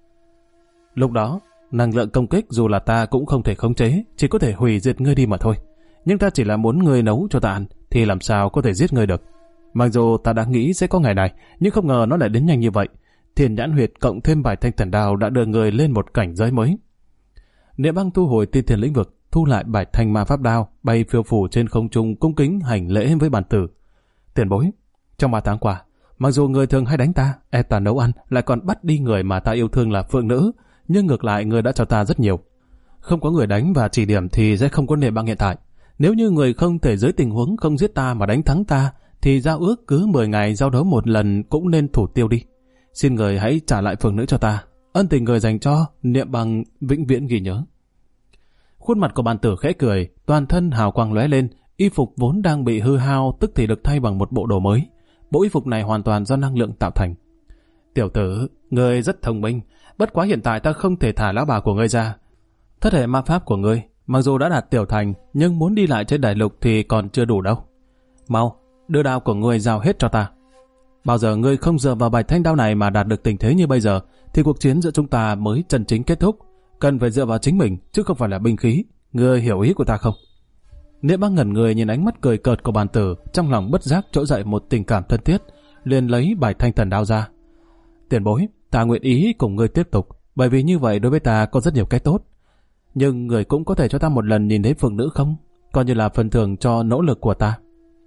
Lúc đó, năng lượng công kích dù là ta cũng không thể khống chế, chỉ có thể hủy diệt ngươi đi mà thôi. Nhưng ta chỉ là muốn ngươi nấu cho ta ăn, thì làm sao có thể giết ngươi được. Mặc dù ta đã nghĩ sẽ có ngày này, nhưng không ngờ nó lại đến nhanh như vậy. Thiên nhãn huyệt cộng thêm 7 thanh thần đao đã đưa người lên một cảnh giới mới. Niệm Băng thu hồi tiên thiên lĩnh vực, thu lại 7 thanh ma pháp đao, bay phiêu phù trên không trung cung kính hành lễ với bàn tử. Tiền bối, trong 3 tháng qua, mặc dù người thường hay đánh ta, ép ta nấu ăn, lại còn bắt đi người mà ta yêu thương là phượng nữ, nhưng ngược lại người đã cho ta rất nhiều. Không có người đánh và chỉ điểm thì sẽ không có Niệm Băng hiện tại. Nếu như người không thể dưới tình huống không giết ta mà đánh thắng ta, thì giao ước cứ 10 ngày giao đấu một lần cũng nên thủ tiêu đi. Xin người hãy trả lại phượng nữ cho ta. Ân tình người dành cho, Niệm Băng vĩnh viễn ghi nhớ. Khuôn mặt của bàn tử khẽ cười, toàn thân hào quang lóe lên, y phục vốn đang bị hư hao tức thì được thay bằng một bộ đồ mới. Bộ y phục này hoàn toàn do năng lượng tạo thành. Tiểu tử, ngươi rất thông minh, bất quá hiện tại ta không thể thả lão bà của ngươi ra. Thất hệ ma pháp của ngươi, mặc dù đã đạt tiểu thành, nhưng muốn đi lại trên đại lục thì còn chưa đủ đâu. Mau, đưa đao của ngươi giao hết cho ta. Bao giờ ngươi không dựa vào 7 thanh đao này mà đạt được tình thế như bây giờ, thì cuộc chiến giữa chúng ta mới chân chính kết thúc. Cần phải dựa vào chính mình, chứ không phải là binh khí. Ngươi hiểu ý của ta không? Niệm Băng ngẩn người nhìn ánh mắt cười cợt của bàn tử, trong lòng bất giác trỗi dậy một tình cảm thân thiết, liền lấy 7 thanh thần đao ra. Tiền bối, ta nguyện ý cùng ngươi tiếp tục, bởi vì như vậy đối với ta có rất nhiều cái tốt. Nhưng người cũng có thể cho ta một lần nhìn thấy phượng nữ không? Coi như là phần thưởng cho nỗ lực của ta.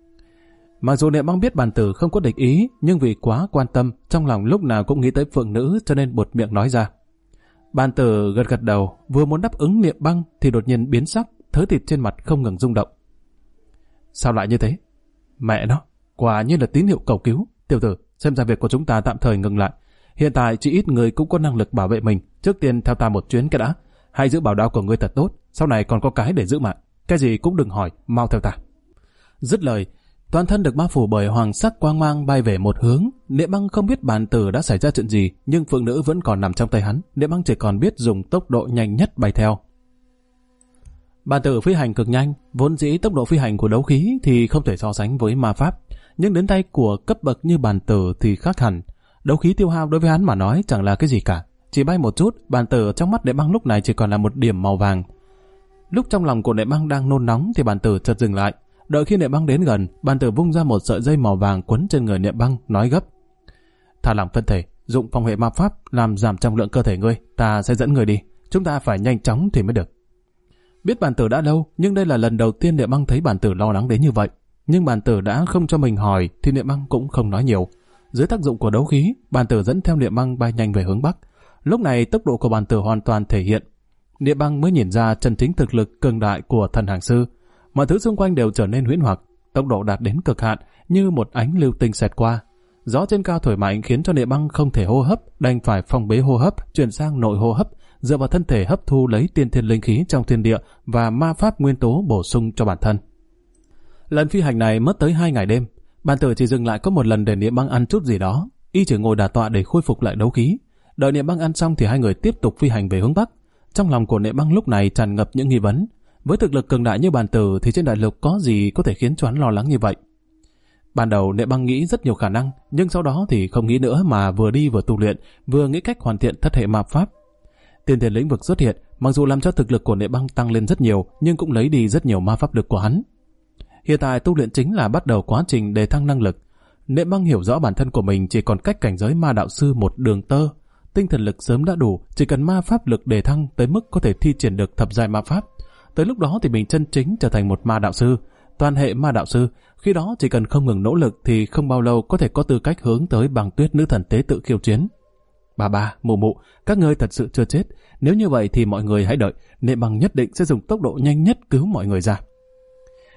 Mặc dù Niệm Băng biết bàn tử không có địch ý, nhưng vì quá quan tâm, trong lòng lúc nào cũng nghĩ tới phượng nữ cho nên buột miệng nói ra. Bàn tử gật gật đầu, vừa muốn đáp ứng Niệm Băng thì đột nhiên biến sắc, thớ thịt trên mặt không ngừng rung động. Sao lại như thế? Mẹ nó, quả nhiên là tín hiệu cầu cứu. Tiểu tử, xem ra việc của chúng ta tạm thời ngừng lại. Hiện tại chỉ ít người cũng có năng lực bảo vệ mình. Trước tiên theo ta một chuyến cái đã. Hãy giữ bảo đao của ngươi thật tốt, sau này còn có cái để giữ mạng. Cái gì cũng đừng hỏi, mau theo ta. Dứt lời, toàn thân được bao phủ bởi hoàng sắc quang mang bay về một hướng. Niệm Băng không biết bàn tử đã xảy ra chuyện gì, nhưng phượng nữ vẫn còn nằm trong tay hắn. Niệm Băng chỉ còn biết dùng tốc độ nhanh nhất bay theo. Bàn tử phi hành cực nhanh, vốn dĩ tốc độ phi hành của đấu khí thì không thể so sánh với ma pháp, nhưng đến tay của cấp bậc như bàn tử thì khác hẳn. Đấu khí tiêu hao đối với hắn mà nói chẳng là cái gì cả, chỉ bay một chút, bàn tử trong mắt Niệm Băng lúc này chỉ còn là một điểm màu vàng. Lúc trong lòng của Niệm Băng đang nôn nóng thì bàn tử chợt dừng lại. Đợi khi Niệm Băng đến gần, bàn tử vung ra một sợi dây màu vàng quấn trên người Niệm Băng, nói gấp: thả lỏng thân thể, dụng phong hệ ma pháp làm giảm trọng lượng cơ thể ngươi, ta sẽ dẫn ngươi đi. Chúng ta phải nhanh chóng thì mới được. Biết bàn tử đã lâu, nhưng đây là lần đầu tiên Niệm Băng thấy bàn tử lo lắng đến như vậy. Nhưng bàn tử đã không cho mình hỏi, thì Niệm Băng cũng không nói nhiều. Dưới tác dụng của đấu khí, bàn tử dẫn theo Niệm Băng bay nhanh về hướng bắc. Lúc này tốc độ của bàn tử hoàn toàn thể hiện. Niệm Băng mới nhìn ra chân chính thực lực cường đại của thần hàng sư. Mọi thứ xung quanh đều trở nên huyễn hoặc, tốc độ đạt đến cực hạn, như một ánh lưu tinh xẹt qua. Gió trên cao thổi mạnh khiến cho Niệm Băng không thể hô hấp, đành phải phong bế hô hấp, chuyển sang nội hô hấp, dựa vào thân thể hấp thu lấy tiên thiên linh khí trong thiên địa và ma pháp nguyên tố bổ sung cho bản thân. Lần phi hành này mất tới 2 ngày đêm. Bàn tử chỉ dừng lại có một lần để Niệm Băng ăn chút gì đó, y chỉ ngồi đả tọa để khôi phục lại đấu khí. Đợi Niệm Băng ăn xong thì hai người tiếp tục phi hành về hướng bắc. Trong lòng của Niệm Băng lúc này tràn ngập những nghi vấn. Với thực lực cường đại như bàn tử thì trên đại lục có gì có thể khiến cho hắn lo lắng như vậy? Ban đầu Niệm Băng nghĩ rất nhiều khả năng, nhưng sau đó thì không nghĩ nữa mà vừa đi vừa tu luyện, vừa nghĩ cách hoàn thiện thất hệ ma pháp. Tiên thiên lĩnh vực xuất hiện, mặc dù làm cho thực lực của Niệm Băng tăng lên rất nhiều, nhưng cũng lấy đi rất nhiều ma pháp lực của hắn. Hiện tại tu luyện chính là bắt đầu quá trình đề thăng năng lực. Niệm Băng hiểu rõ bản thân của mình chỉ còn cách cảnh giới ma đạo sư một đường tơ. Tinh thần lực sớm đã đủ, chỉ cần ma pháp lực đề thăng tới mức có thể thi triển được thập giai ma pháp. Tới lúc đó thì mình chân chính trở thành một ma đạo sư, toàn hệ ma đạo sư. Khi đó chỉ cần không ngừng nỗ lực thì không bao lâu có thể có tư cách hướng tới Băng Tuyết nữ thần tế tự khiêu chiến. Bà, mụ mụ, các ngươi thật sự chưa chết. Nếu như vậy thì mọi người hãy đợi, Niệm Băng nhất định sẽ dùng tốc độ nhanh nhất cứu mọi người ra.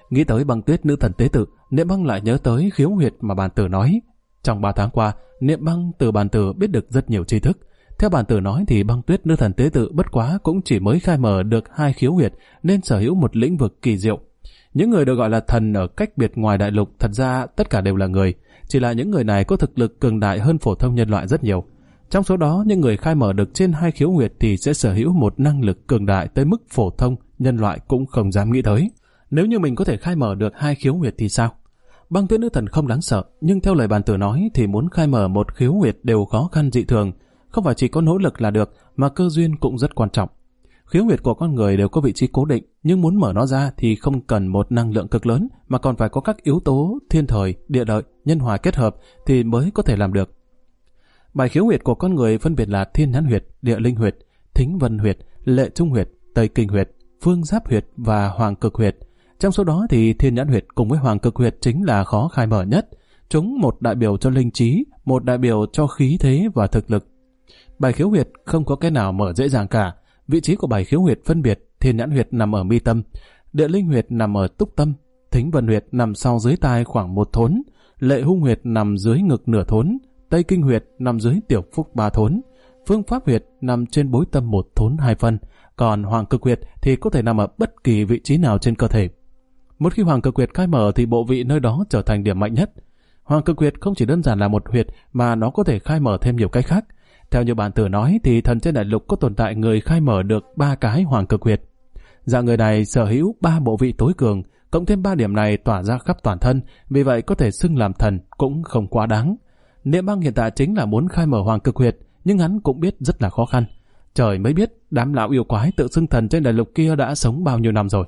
Nghĩ tới Băng Tuyết nữ thần tế tự, Niệm Băng lại nhớ tới khiếu huyệt mà bàn tử nói. Trong 3 tháng qua, Niệm Băng từ bàn tử biết được rất nhiều tri thức. Theo bàn tử nói thì Băng Tuyết nữ thần tế tự bất quá cũng chỉ mới khai mở được 2 khiếu huyệt nên sở hữu một lĩnh vực kỳ diệu. Những người được gọi là thần ở cách biệt ngoài đại lục thật ra tất cả đều là người, chỉ là những người này có thực lực cường đại hơn phổ thông nhân loại rất nhiều. Trong số đó, những người khai mở được trên 2 khiếu huyệt thì sẽ sở hữu một năng lực cường đại tới mức phổ thông nhân loại cũng không dám nghĩ tới. Nếu như mình có thể khai mở được 2 khiếu huyệt thì sao? Băng Tuyết nữ thần không đáng sợ, nhưng theo lời bàn tử nói thì muốn khai mở một khiếu huyệt đều khó khăn dị thường, không phải chỉ có nỗ lực là được mà cơ duyên cũng rất quan trọng. Khiếu huyệt của con người đều có vị trí cố định, nhưng muốn mở nó ra thì không cần một năng lượng cực lớn mà còn phải có các yếu tố thiên thời, địa lợi, nhân hòa kết hợp thì mới có thể làm được. 7 khiếu huyệt của con người phân biệt là Thiên Nhãn huyệt, Địa Linh huyệt, Thính Vân huyệt, Lệ Trung huyệt, Tây Kinh huyệt, Phương Giáp huyệt và Hoàng Cực huyệt. Trong số đó thì Thiên Nhãn huyệt cùng với Hoàng Cực huyệt chính là khó khai mở nhất. Chúng một đại biểu cho linh trí, một đại biểu cho khí thế và thực lực. 7 khiếu huyệt không có cái nào mở dễ dàng cả. Vị trí của 7 khiếu huyệt phân biệt: Thiên Nhãn huyệt nằm ở mi tâm, Địa Linh huyệt nằm ở túc tâm, Thính Vân huyệt nằm sau dưới tai khoảng 1 thốn, Lệ Hung huyệt nằm dưới ngực nửa thốn, Tây Kinh huyệt nằm dưới tiểu phúc 3 thốn, Phương Pháp huyệt nằm trên bối tâm 1 thốn 2 phân, còn Hoàng Cực huyệt thì có thể nằm ở bất kỳ vị trí nào trên cơ thể. Một khi Hoàng Cực huyệt khai mở thì bộ vị nơi đó trở thành điểm mạnh nhất. Hoàng Cực huyệt không chỉ đơn giản là một huyệt mà nó có thể khai mở thêm nhiều cách khác. Theo như bạn tử nói thì thần trên đại lục có tồn tại người khai mở được 3 cái Hoàng Cực huyệt. Dạng người này sở hữu 3 bộ vị tối cường, cộng thêm 3 điểm này tỏa ra khắp toàn thân, vì vậy có thể xưng làm thần cũng không quá đáng. Niệm Băng hiện tại chính là muốn khai mở Hoàng Cực huyệt, nhưng hắn cũng biết rất là khó khăn. Trời mới biết đám lão yêu quái tự xưng thần trên đại lục kia đã sống bao nhiêu năm rồi.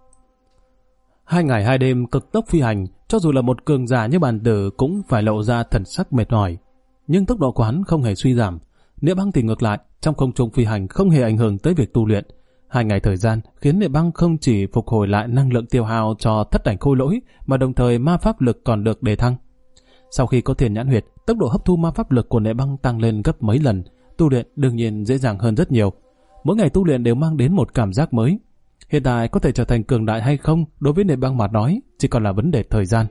2 ngày 2 đêm cực tốc phi hành, cho dù là một cường giả như bàn tử cũng phải lộ ra thần sắc mệt mỏi. Nhưng tốc độ của hắn không hề suy giảm. Niệm Băng thì ngược lại, trong không trung phi hành không hề ảnh hưởng tới việc tu luyện. 2 ngày thời gian khiến Niệm Băng không chỉ phục hồi lại năng lượng tiêu hao cho thất đảnh khôi lỗi, mà đồng thời ma pháp lực còn được đề thăng. Sau khi có Thiên Nhãn huyệt, tốc độ hấp thu ma pháp lực của Niệm Băng tăng lên gấp mấy lần, tu luyện đương nhiên dễ dàng hơn rất nhiều. Mỗi ngày tu luyện đều mang đến một cảm giác mới. Hiện tại có thể trở thành cường đại hay không đối với Niệm Băng mà nói chỉ còn là vấn đề thời gian.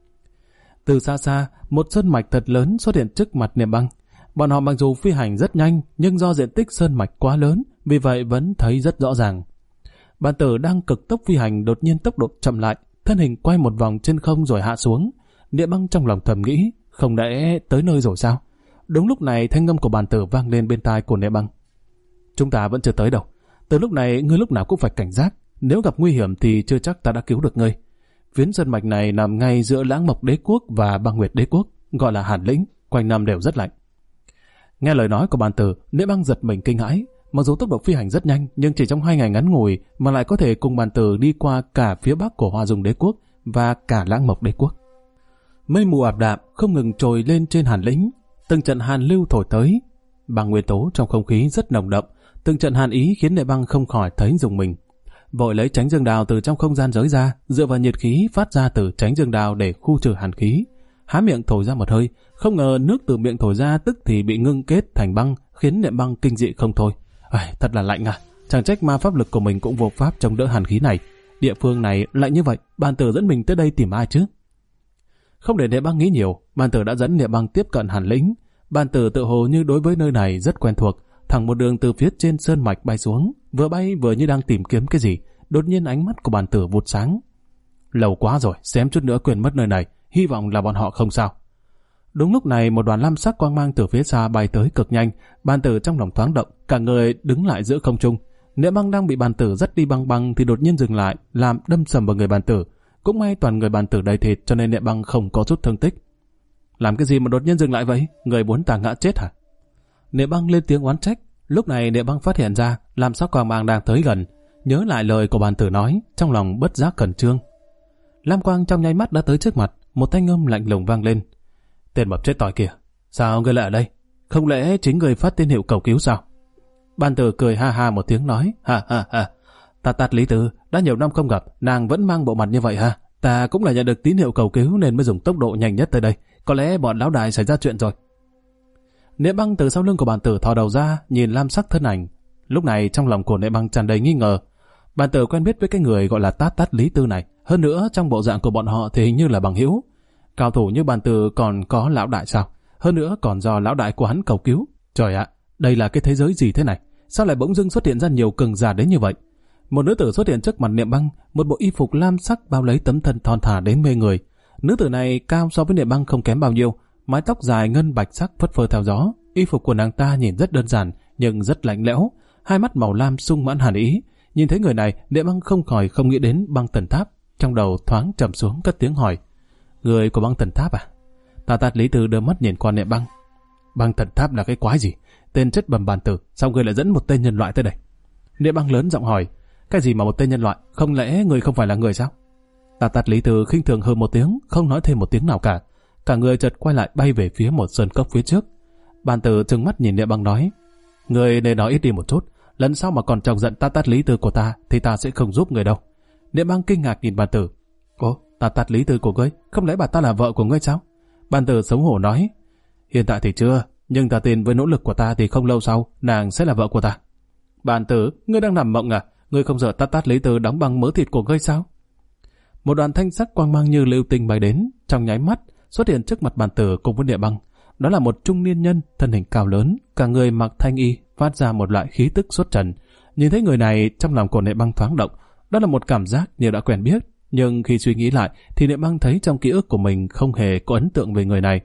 Từ xa xa, một sơn mạch thật lớn xuất hiện trước mặt Niệm Băng. Bọn họ mặc dù phi hành rất nhanh, nhưng do diện tích sơn mạch quá lớn, vì vậy vẫn thấy rất rõ ràng. Bàn tử đang cực tốc phi hành, đột nhiên tốc độ chậm lại, thân hình quay một vòng trên không rồi hạ xuống. Niệm Băng trong lòng thầm nghĩ, không lẽ tới nơi rồi sao? Đúng lúc này thanh âm của bàn tử vang lên bên tai của Niệm Băng. Chúng ta vẫn chưa tới đâu. Từ lúc này ngươi lúc nào cũng phải cảnh giác, nếu gặp nguy hiểm thì chưa chắc ta đã cứu được ngươi. Phiến sơn mạch này nằm ngay giữa Lãng Mộc Đế quốc và Băng Nguyệt Đế quốc, gọi là Hàn Lĩnh, quanh năm đều rất lạnh. Nghe lời nói của bàn tử, Niệm Băng giật mình kinh hãi. Mặc dù tốc độ phi hành rất nhanh, nhưng chỉ trong 2 ngày ngắn ngủi mà lại có thể cùng bàn tử đi qua cả phía bắc của Hoa Dung Đế quốc và cả Lãng Mộc Đế quốc. Mây mù ảm đạm không ngừng trồi lên trên Hàn Lĩnh, từng trận hàn lưu thổi tới, băng nguyên tố trong không khí rất nồng đậm, từng trận hàn ý khiến Niệm Băng không khỏi thấy rùng mình. Vội lấy tránh dương đao từ trong không gian giới ra, dựa vào nhiệt khí phát ra từ tránh dương đao để khu trừ hàn khí. Há miệng thổi ra một hơi, không ngờ nước từ miệng thổi ra tức thì bị ngưng kết thành băng, khiến Niệm Băng kinh dị không thôi. Thật là lạnh à, chẳng trách ma pháp lực của mình cũng vô pháp chống đỡ hàn khí này. Địa phương này lạnh như vậy, bàn tử dẫn mình tới đây tìm ai chứ? Không để Niệm Băng nghĩ nhiều, bàn tử đã dẫn Niệm Băng tiếp cận Hàn Lĩnh. Bàn tử tự hồ như đối với nơi này rất quen thuộc, thẳng một đường từ phía trên sơn mạch bay xuống, vừa bay vừa như đang tìm kiếm cái gì. Đột nhiên ánh mắt của bàn tử vụt sáng. Lâu quá rồi, xém chút nữa quên mất nơi này, hy vọng là bọn họ không sao. Đúng lúc này một đoàn lam sắc quang mang từ phía xa bay tới cực nhanh, bàn tử trong lòng thoáng động, cả người đứng lại giữa không trung. Niệm Băng đang bị bàn tử dắt đi băng băng thì đột nhiên dừng lại, làm đâm sầm vào người bàn tử. Cũng may toàn người bàn tử đầy thịt cho nên Niệm Băng không có chút thương tích. Làm cái gì mà đột nhiên dừng lại vậy? Người muốn ta ngã chết hả? Niệm Băng lên tiếng oán trách. Lúc này Niệm Băng phát hiện ra lam sắc quang mang đang tới gần, nhớ lại lời của bàn tử nói, trong lòng bất giác khẩn trương. Lam quang trong nháy mắt đã tới trước mặt, một thanh âm lạnh lùng vang lên. Tên mập chết tỏi kìa, sao ngươi lại ở đây? Không lẽ chính người phát tín hiệu cầu cứu sao? Bàn tử cười ha ha một tiếng nói, ha ha ha. Ta tát Lý Tư, đã nhiều năm không gặp, nàng vẫn mang bộ mặt như vậy ha. Ta cũng là nhận được tín hiệu cầu cứu nên mới dùng tốc độ nhanh nhất tới đây. Có lẽ bọn lão đại xảy ra chuyện rồi. Niệm Băng từ sau lưng của bàn tử thò đầu ra, nhìn lam sắc thân ảnh. Lúc này trong lòng của Niệm Băng tràn đầy nghi ngờ. Bàn tử quen biết với cái người gọi là tát Lý Tư này, Hơn nữa trong bộ dạng của bọn họ thì hình như là bằng hữu. Cao thủ như Bàn Tử còn có lão đại sao? Hơn nữa còn do lão đại của hắn cầu cứu. Trời ạ, đây là cái thế giới gì thế này? Sao lại bỗng dưng xuất hiện ra nhiều cường giả đến như vậy? Một nữ tử xuất hiện trước mặt Niệm Băng, một bộ y phục lam sắc bao lấy tấm thân thon thả đến mê người. Nữ tử này cao so với Niệm Băng không kém bao nhiêu, mái tóc dài ngân bạch sắc phất phơ theo gió. Y phục của nàng ta nhìn rất đơn giản nhưng rất lạnh lẽo, hai mắt màu lam sung mãn hàn ý. Nhìn thấy người này, Niệm Băng không khỏi không nghĩ đến Băng Tần Tháp, trong đầu thoáng trầm xuống cất tiếng hỏi: người của Băng Tần Tháp à? Ta Tát Lý Tư đưa mắt nhìn qua Niệm Băng. Băng Tần Tháp là cái quái gì? Tên chất bầm Bàn Tử, sao người lại dẫn một tên nhân loại tới đây? Niệm Băng lớn giọng hỏi: cái gì mà một tên nhân loại? Không lẽ người không phải là người sao? Ta Tát Lý Tư khinh thường hừ một tiếng, không nói thêm một tiếng nào cả. Cả người chợt quay lại bay về phía một sơn cốc phía trước. Bàn Tử trừng mắt nhìn Niệm Băng nói: người nên nói ít đi một chút, lần sau mà còn chọc giận Ta Tát Lý Tư của ta thì ta sẽ không giúp người đâu. Niệm Băng kinh ngạc nhìn Bàn Tử: ồ, Ta Tát Lý Tư của ngươi, không lẽ bà ta là vợ của ngươi sao? Bàn Tử xấu hổ nói: hiện tại thì chưa, nhưng ta tin với nỗ lực của ta thì không lâu sau nàng sẽ là vợ của ta. Bàn Tử, ngươi đang nằm mộng à? Ngươi không sợ Ta Tát Lý Tư đóng bằng mỡ thịt của ngươi sao? Một đoàn thanh sắc quang mang như lưu tinh bay đến, trong nháy mắt xuất hiện trước mặt Bàn Tử cùng với Niệm Băng. Đó là một trung niên nhân, thân hình cao lớn, cả người mặc thanh y, phát ra một loại khí tức xuất trần. Nhìn thấy người này, trong lòng của Niệm Băng thoáng động. Đó là một cảm giác như đã quen biết, nhưng khi suy nghĩ lại thì Niệm Băng thấy trong ký ức của mình không hề có ấn tượng về người này.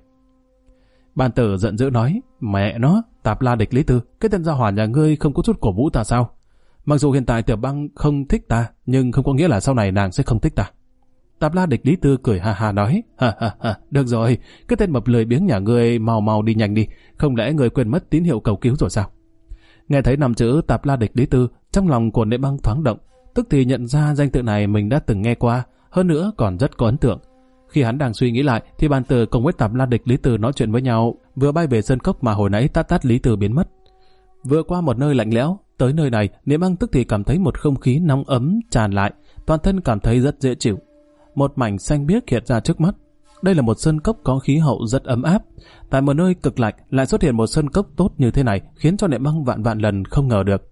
Bàn Tử giận dữ nói: mẹ nó, Tạp La Địch Lý Tư, cái tên gia hỏa nhà ngươi không có chút cổ vũ ta sao? Mặc dù hiện tại Tiểu Băng không thích ta, nhưng không có nghĩa là sau này nàng sẽ không thích ta. Tạp La Địch Lý Tư cười ha ha nói: ha, được rồi, cái tên mập lười biếng nhà ngươi mau đi nhanh đi, không lẽ ngươi quên mất tín hiệu cầu cứu rồi sao? Nghe thấy 5 chữ Tạp La Địch Lý Tư, trong lòng của Niệm Băng thoáng động, tức thì nhận ra danh tự này mình đã từng nghe qua, hơn nữa còn rất có ấn tượng. Khi hắn đang suy nghĩ lại thì Bàn Tử cùng với Tạp La Địch Lý Tư nói chuyện với nhau, vừa bay về sơn cốc mà hồi nãy Ta Tát Lý Tư biến mất. Vừa qua một nơi lạnh lẽo, tới nơi này Niệm Băng tức thì cảm thấy một không khí nóng ấm tràn lại, toàn thân cảm thấy rất dễ chịu. Một mảnh xanh biếc hiện ra trước mắt. Đây là một sơn cốc có khí hậu rất ấm áp. Tại một nơi cực lạnh lại xuất hiện một sơn cốc tốt như thế này, khiến cho Niệm Băng vạn lần không ngờ được.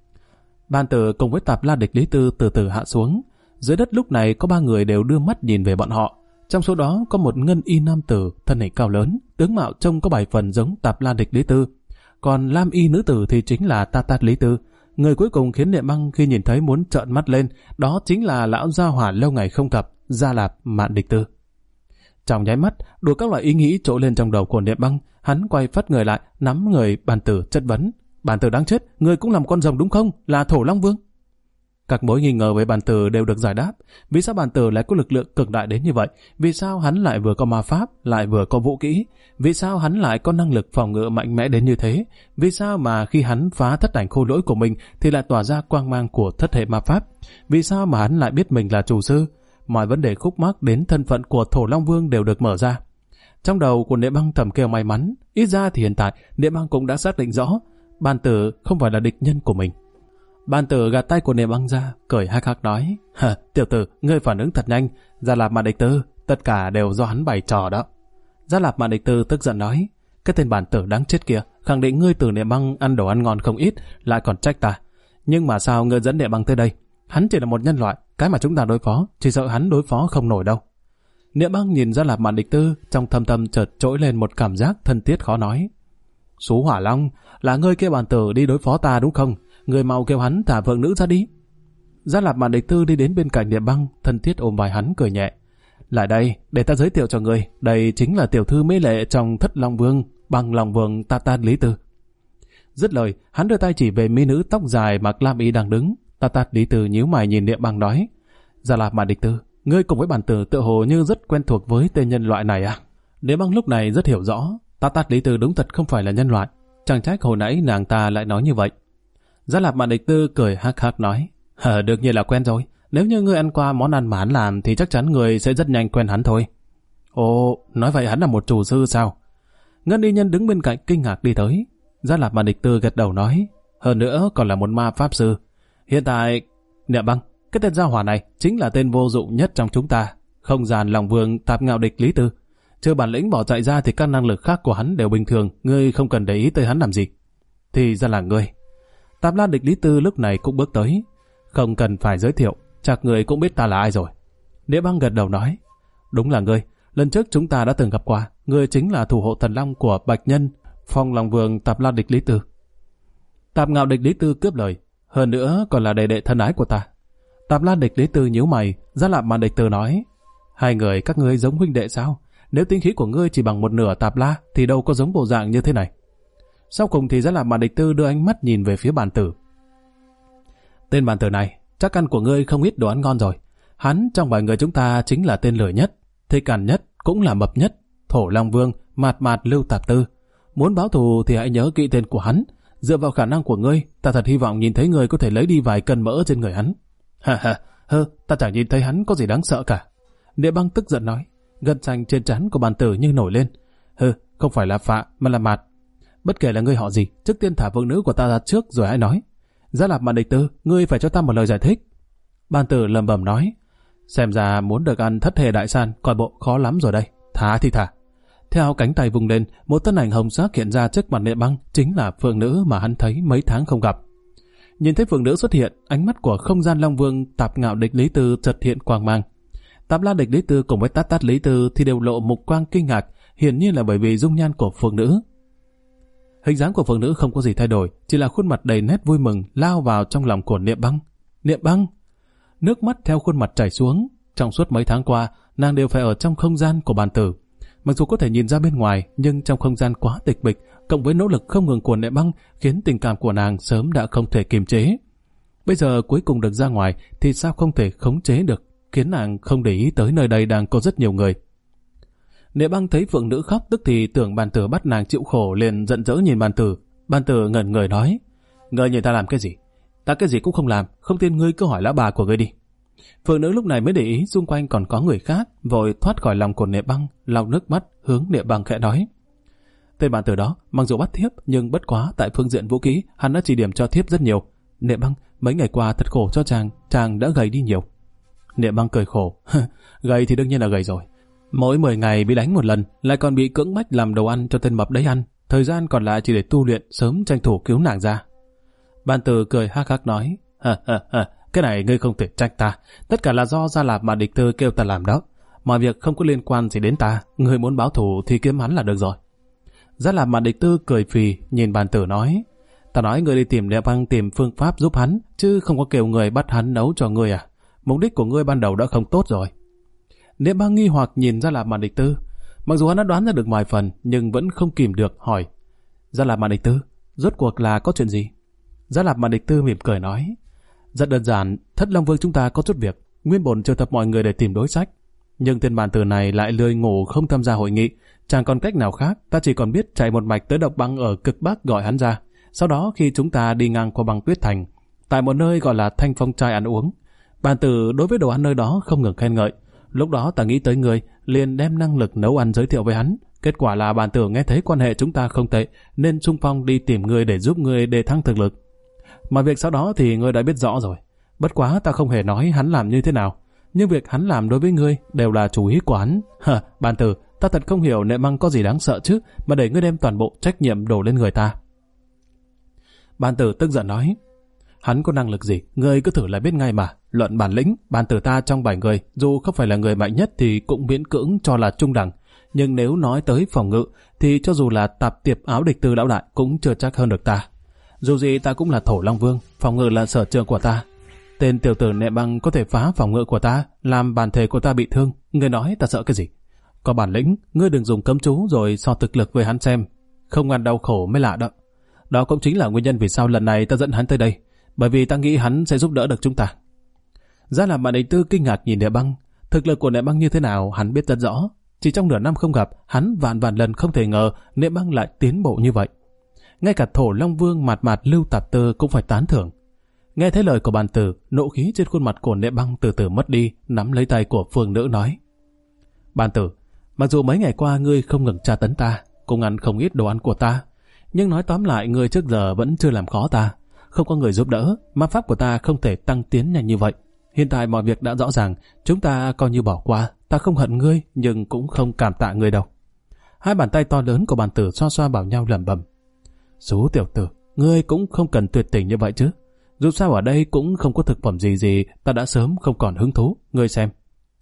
Bàn Tử cùng với Tạp La Địch Lý Tư từ từ hạ xuống. Dưới đất lúc này có 3 người đều đưa mắt nhìn về bọn họ. Trong số đó có một ngân y nam tử, thân hình cao lớn, tướng mạo trông có 7 phần giống Tạp La Địch Lý Tư. Còn lam y nữ tử thì chính là Ta Tát Lý Tư. Người cuối cùng khiến Niệm Băng khi nhìn thấy muốn trợn mắt lên, đó chính là lão gia hỏa lâu ngày không gặp, Gia Lạp Mạn Địch Tư. Trong nháy mắt, đủ các loại ý nghĩ trỗi lên trong đầu của Niệm Băng, hắn quay phất người lại, nắm người Bàn Tử chất vấn: Bàn Tử đáng chết, người cũng làm con rồng đúng không? Là Thổ Long Vương. Các mối nghi ngờ về Bàn Tử đều được giải đáp. Vì sao Bàn Tử lại có lực lượng cực đại đến như vậy? Vì sao hắn lại vừa có ma pháp, lại vừa có vũ kỹ? Vì sao hắn lại có năng lực phòng ngự mạnh mẽ đến như thế? Vì sao mà khi hắn phá thất ảnh khô lỗi của mình thì lại tỏa ra quang mang của thất hệ ma pháp? Vì sao mà hắn lại biết mình là chủ sư? Mọi vấn đề khúc mắc đến thân phận của Thổ Long Vương đều được mở ra. Trong đầu của Niệm Băng thầm kêu may mắn, ít ra thì hiện tại Niệm Băng cũng đã xác định rõ Bàn Tử không phải là địch nhân của mình. Bàn Tử gạt tay của Niệm Băng ra, cười hắc hắc nói: tiểu tử, ngươi phản ứng thật nhanh, Gia Lạp Mạn Địch Tư, tất cả đều do hắn bày trò đó. Gia Lạp Mạn Địch Tư tức giận nói: cái tên Bàn Tử đáng chết kia, khẳng định ngươi từ Niệm Băng ăn đồ ăn ngon không ít, lại còn trách ta. Nhưng mà sao ngươi dẫn Niệm Băng tới đây? Hắn chỉ là một nhân loại, cái mà chúng ta đối phó, chỉ sợ hắn đối phó không nổi đâu. Niệm Băng nhìn Gia Lạp Mạn Địch Tư, trong thâm tâm chợt trỗi lên một cảm giác thân thiết khó nói. Sú Hỏa Long, là ngươi kêu Bàn Tử đi đối phó ta đúng không? Ngươi mau kêu hắn thả vợ nữ ra đi. Gia Lạp Mạn Địch Tư đi đến bên cạnh Niệm Băng, thân thiết ôm vai hắn cười nhẹ. Lại đây, để ta giới thiệu cho ngươi, đây chính là tiểu thư mỹ lệ trong Thất Long Vương, Băng Long Vương Ta Tát Lý Tư. Dứt lời, hắn đưa tay chỉ về mỹ nữ tóc dài mặc lam y đang đứng. Ta Tát Lý Tư nhíu mày nhìn Niệm Băng nói: Gia Lạp Mạn Địch Tư, ngươi cùng với Bàn Tử tựa hồ như rất quen thuộc với tên nhân loại này à? Niệm Băng lúc này rất hiểu rõ, Ta Tát Lý Tư đúng thật không phải là nhân loại, chẳng trách hồi nãy nàng ta lại nói như vậy. Gia Lạp Mạn Địch Tư cười hắc hắc nói: đương nhiên là quen rồi, nếu như ngươi ăn qua món ăn mà hắn làm thì chắc chắn ngươi sẽ rất nhanh quen hắn thôi. Ồ, nói vậy hắn là một chủ sư sao? Ngân y nhân đứng bên cạnh kinh ngạc đi tới. Gia Lạp Mạn Địch Tư gật đầu nói: hơn nữa còn là một ma pháp sư. Hiện tại, Niệm Băng, cái tên gia hỏa này chính là tên vô dụng nhất trong chúng ta, Không Gian Long Vương Tạp Ngạo Địch Lý Tư. Trừ bản lĩnh bỏ chạy ra thì các năng lực khác của hắn đều bình thường, ngươi không cần để ý tới hắn làm gì. Thì ra là ngươi. Tạp La Địch Lý Tư lúc này cũng bước tới. Không cần phải giới thiệu, chắc người cũng biết ta là ai rồi. Địa Băng gật đầu nói, đúng là ngươi. Lần trước chúng ta đã từng gặp qua, ngươi chính là thủ hộ thần long của Bạch Nhân, Phong Long Vương Tạp La Địch Lý Tư. Tạp Ngạo Địch Lý Tư cướp lời, hơn nữa còn là đệ đệ thân ái của ta. Tạp La Địch Lý Tư nhíu mày, Gia Lạp Mạn Địch Tư nói, hai người các ngươi giống huynh đệ sao? Nếu tinh khí của ngươi chỉ bằng một nửa Tạp La thì đâu có giống bộ dạng như thế này. Sau cùng thì Gia Lạp Mạn Địch Tư đưa ánh mắt nhìn về phía bàn tử. Tên bàn tử này, chắc ăn của ngươi không ít đồ ăn ngon rồi. Hắn trong vài người chúng ta chính là tên lười nhất, thích ăn nhất, cũng là mập nhất, Thổ Long Vương, Mạt Mạt Lưu Tạp Tư. Muốn báo thù thì hãy nhớ kỹ tên của hắn. Dựa vào khả năng của ngươi, ta thật hy vọng nhìn thấy ngươi có thể lấy đi vài cân mỡ trên người hắn. Ha ha, ta chẳng nhìn thấy hắn có gì đáng sợ cả. Địa Băng tức giận nói, gân xanh trên trán của bàn tử như nổi lên. Không phải là Phạ mà là Mạt. Bất kể là ngươi họ gì, trước tiên thả vương nữ của ta ra trước rồi hãy nói. Gia Lạp Mạn Địch Tư, ngươi phải cho ta một lời giải thích. Bàn tử lầm bầm nói, xem ra muốn được ăn thất hề đại san coi bộ khó lắm rồi đây. Thả thì thả. Theo cánh tay vùng lên, một thân ảnh hồng sắc hiện ra trước mặt Địa Băng, chính là phượng nữ mà hắn thấy mấy tháng không gặp. Nhìn thấy phượng nữ xuất hiện, ánh mắt của không gian Long Vương Tạp Ngạo Địch Lý Tư chợt hiện quang mang. Tạp La Địch Lý Tư cùng với Tát Tát Lý Tư thì đều lộ mục quang kinh ngạc, hiển nhiên là bởi vì dung nhan của phượng nữ. Hình dáng của phượng nữ không có gì thay đổi, chỉ là khuôn mặt đầy nét vui mừng lao vào trong lòng của Niệm Băng. Niệm Băng! Nước mắt theo khuôn mặt chảy xuống. Trong suốt mấy tháng qua, nàng đều phải ở trong không gian của bàn tử. Mặc dù có thể nhìn ra bên ngoài, nhưng trong không gian quá tịch mịch, cộng với nỗ lực không ngừng của Niệm Băng, khiến tình cảm của nàng sớm đã không thể kiềm chế. Bây giờ cuối cùng được ra ngoài, thì sao không thể khống chế được, khiến nàng không để ý tới nơi đây đang có rất nhiều người. Niệm Băng thấy phượng nữ khóc, tức thì tưởng bàn tử bắt nàng chịu khổ, liền giận dữ nhìn bàn tử. Bàn tử ngẩn người nói, ngươi nhìn ta làm cái gì? Ta cái gì cũng không làm, không tin ngươi cứ hỏi lão bà của ngươi đi. Phượng nữ lúc này mới để ý xung quanh còn có người khác, vội thoát khỏi lòng của Niệm Băng, lau nước mắt hướng Niệm Băng khẽ nói, tên bàn tử đó mặc dù bắt thiếp nhưng bất quá tại phương diện vũ khí hắn đã chỉ điểm cho thiếp rất nhiều. Niệm Băng, mấy ngày qua thật khổ cho chàng đã gầy đi nhiều. Niệm Băng cười khổ, gầy thì đương nhiên là gầy rồi. Mỗi 10 ngày bị đánh một lần, lại còn bị cưỡng bách làm đồ ăn cho tên mập đấy ăn. Thời gian còn lại chỉ để tu luyện, sớm tranh thủ cứu nàng ra. Bàn tử cười hắc hắc nói, cái này ngươi không thể trách ta. Tất cả là do Gia Lạp Mạn Địch Tư kêu ta làm đó. Mọi việc không có liên quan gì đến ta. Ngươi muốn báo thù thì kiếm hắn là được rồi. Gia Lạp Mạn Địch Tư cười phì nhìn bàn tử nói, ta nói ngươi đi tìm Niệm Băng tìm phương pháp giúp hắn, chứ không có kêu người bắt hắn nấu cho ngươi à? Mục đích của ngươi ban đầu đã không tốt rồi. Niệm Băng nghi hoặc nhìn Gia Lạp Mạn Địch Tư. Mặc dù hắn đã đoán ra được vài phần, nhưng vẫn không kìm được hỏi, Gia Lạp Mạn Địch Tư, rốt cuộc là có chuyện gì? Gia Lạp Mạn Địch Tư mỉm cười nói, rất đơn giản, Thất Long Vương chúng ta có chút việc, nguyên bổn triệu tập mọi người để tìm đối sách, nhưng tên bàn tử này lại lười ngủ không tham gia hội nghị, chẳng còn cách nào khác, ta chỉ còn biết chạy một mạch tới Độc Băng ở cực Bắc gọi hắn ra. Sau đó khi chúng ta đi ngang qua Băng Tuyết Thành, tại một nơi gọi là Thanh Phong Trai ăn uống, bàn tử đối với đồ ăn nơi đó không ngừng khen ngợi. Lúc đó ta nghĩ tới người, liền đem năng lực nấu ăn giới thiệu với hắn. Kết quả là bàn tử nghe thấy quan hệ chúng ta không tệ, nên xung phong đi tìm người để giúp người đề thăng thực lực. Mọi việc sau đó thì ngươi đã biết rõ rồi. Bất quá ta không hề nói hắn làm như thế nào, nhưng việc hắn làm đối với ngươi đều là chủ ý của hắn. Bàn tử, ta thật không hiểu Niệm Băng có gì đáng sợ chứ, mà để ngươi đem toàn bộ trách nhiệm đổ lên người ta. Bàn tử tức giận nói, hắn có năng lực gì, ngươi cứ thử là biết ngay mà. Luận bản lĩnh, bàn tử ta trong 7 người, dù không phải là người mạnh nhất thì cũng miễn cưỡng cho là trung đẳng. Nhưng nếu nói tới phòng ngự, thì cho dù là Tạp Tiệp Áo Địch Tư lão đại cũng chưa chắc hơn được ta. Dù gì ta cũng là Thổ Long Vương, phòng ngự là sở trường của ta. Tên tiểu tử Niệm Băng có thể phá phòng ngự của ta, làm bản thể của ta bị thương. Ngươi nói ta sợ cái gì? Có bản lĩnh, ngươi đừng dùng cấm chú rồi so thực lực với hắn xem. Không ăn đau khổ mới lạ đó. Đó cũng chính là nguyên nhân vì sao lần này ta dẫn hắn tới đây, bởi vì ta nghĩ hắn sẽ giúp đỡ được chúng ta. Gia Lạp Mạn Địch Tư kinh ngạc nhìn Niệm Băng. Thực lực của Niệm Băng như thế nào hắn biết rất rõ. Chỉ trong nửa năm không gặp, hắn vạn lần không thể ngờ Niệm Băng lại tiến bộ như vậy. Ngay cả Thổ Long Vương Mạt Mạt Lưu Tạp Tư cũng phải tán thưởng. Nghe thấy lời của bàn tử, nộ khí trên khuôn mặt của Niệm Băng từ từ mất đi, nắm lấy tay của phương nữ nói, bàn tử, mặc dù mấy ngày qua ngươi không ngừng tra tấn ta, cũng ăn không ít đồ ăn của ta, nhưng nói tóm lại ngươi trước giờ vẫn chưa làm khó ta. Không có người giúp đỡ, ma pháp của ta không thể tăng tiến nhanh như vậy. Hiện tại mọi việc đã rõ ràng, chúng ta coi như bỏ qua. Ta không hận ngươi, nhưng cũng không cảm tạ ngươi đâu. Hai bàn tay to lớn của bàn tử xoa xoa bảo nhau lẩm bẩm. Sú tiểu tử, ngươi cũng không cần tuyệt tình như vậy chứ. Dù sao ở đây cũng không có thực phẩm gì, ta đã sớm không còn hứng thú, ngươi xem.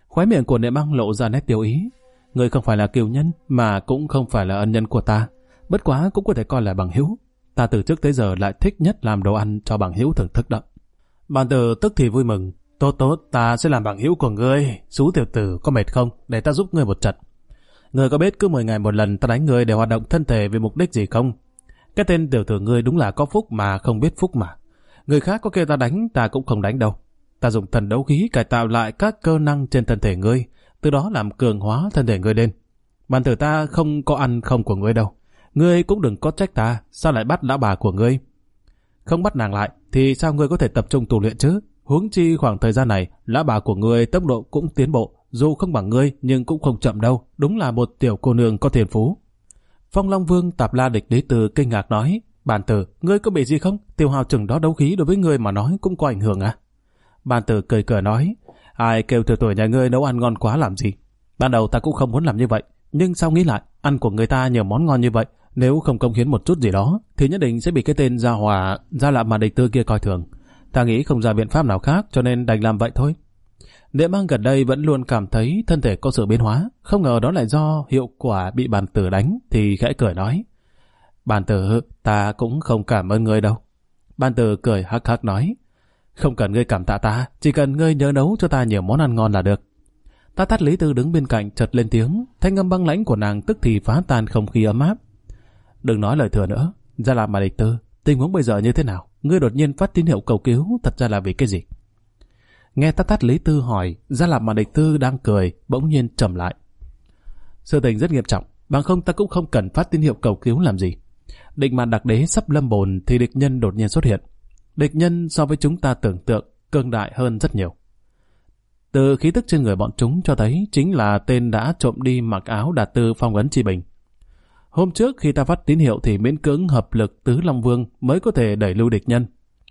Khóe miệng của Niệm Băng lộ ra nét tiêu ý. Ngươi không phải là cừu nhân, mà cũng không phải là ân nhân của ta. Bất quá cũng có thể coi là bằng hữu. Ta từ trước tới giờ lại thích nhất làm đồ ăn cho bằng hữu thưởng thức đó. Bàn tử tức thì vui mừng. Tốt tốt, ta sẽ làm bằng hữu của ngươi. Sú tiểu tử, có mệt không? Để ta giúp ngươi một trận. Ngươi có biết cứ 10 ngày một lần ta đánh ngươi để hoạt động thân thể vì mục đích gì không? Cái tên tiểu tử ngươi đúng là có phúc mà không biết phúc mà. Người khác có kêu ta đánh, ta cũng không đánh đâu. Ta dùng thần đấu khí cải tạo lại các cơ năng trên thân thể ngươi, từ đó làm cường hóa thân thể ngươi lên. Bàn tử ta không có ăn không của ngươi đâu. Ngươi cũng đừng có trách ta, sao lại bắt lão bà của ngươi? Không bắt nàng lại, thì sao ngươi có thể tập trung tu luyện chứ? Huống chi khoảng thời gian này, lão bà của ngươi tốc độ cũng tiến bộ, dù không bằng ngươi nhưng cũng không chậm đâu, đúng là một tiểu cô nương có thiên phú. Phong Long Vương Tạp La Địch Lý Từ kinh ngạc nói, Bàn tử, ngươi có bị gì không? Tiêu hao chừng đó đấu khí đối với ngươi mà nói cũng có ảnh hưởng à? Bàn tử cười cười nói, ai kêu tiểu tuổi nhà ngươi nấu ăn ngon quá làm gì? Ban đầu ta cũng không muốn làm như vậy, nhưng sau nghĩ lại, ăn của người ta nhiều món ngon như vậy, nếu không cống hiến một chút gì đó, thì nhất định sẽ bị cái tên Gia Lạp Mà Địch Tư kia coi thường. Ta nghĩ không ra biện pháp nào khác, cho nên đành làm vậy thôi. Niệm Băng gần đây vẫn luôn cảm thấy thân thể có sự biến hóa, không ngờ đó lại do hiệu quả bị bàn tử đánh, thì khẽ cười nói, Bàn tử, ta cũng không cảm ơn ngươi đâu. Bàn tử cười hắc hắc nói, không cần ngươi cảm tạ ta, chỉ cần ngươi nhớ nấu cho ta nhiều món ăn ngon là được. Ta Tát Lý Tư đứng bên cạnh chợt lên tiếng, thanh âm băng lãnh của nàng tức thì phá tan không khí ấm áp. Đừng nói lời thừa nữa, Gia Lạp Mà Địch Tư, tình huống bây giờ như thế nào? Ngươi đột nhiên phát tín hiệu cầu cứu, thật ra là vì cái gì? Nghe Ta Tát Lý Tư hỏi, Gia Lạp Mà Địch Tư đang cười, bỗng nhiên trầm lại. Sự tình rất nghiêm trọng, bằng không ta cũng không cần phát tín hiệu cầu cứu làm gì. Địch Mạn Đặc Đế sắp lâm bồn thì địch nhân đột nhiên xuất hiện. Địch nhân so với chúng ta tưởng tượng cường đại hơn rất nhiều. Từ khí tức trên người bọn chúng cho thấy chính là tên đã trộm đi mặc áo Đạt Tư phong ấn Chi Bình. Hôm trước khi ta phát tín hiệu thì miễn cưỡng hợp lực Tứ Long Vương mới có thể đẩy lui địch nhân.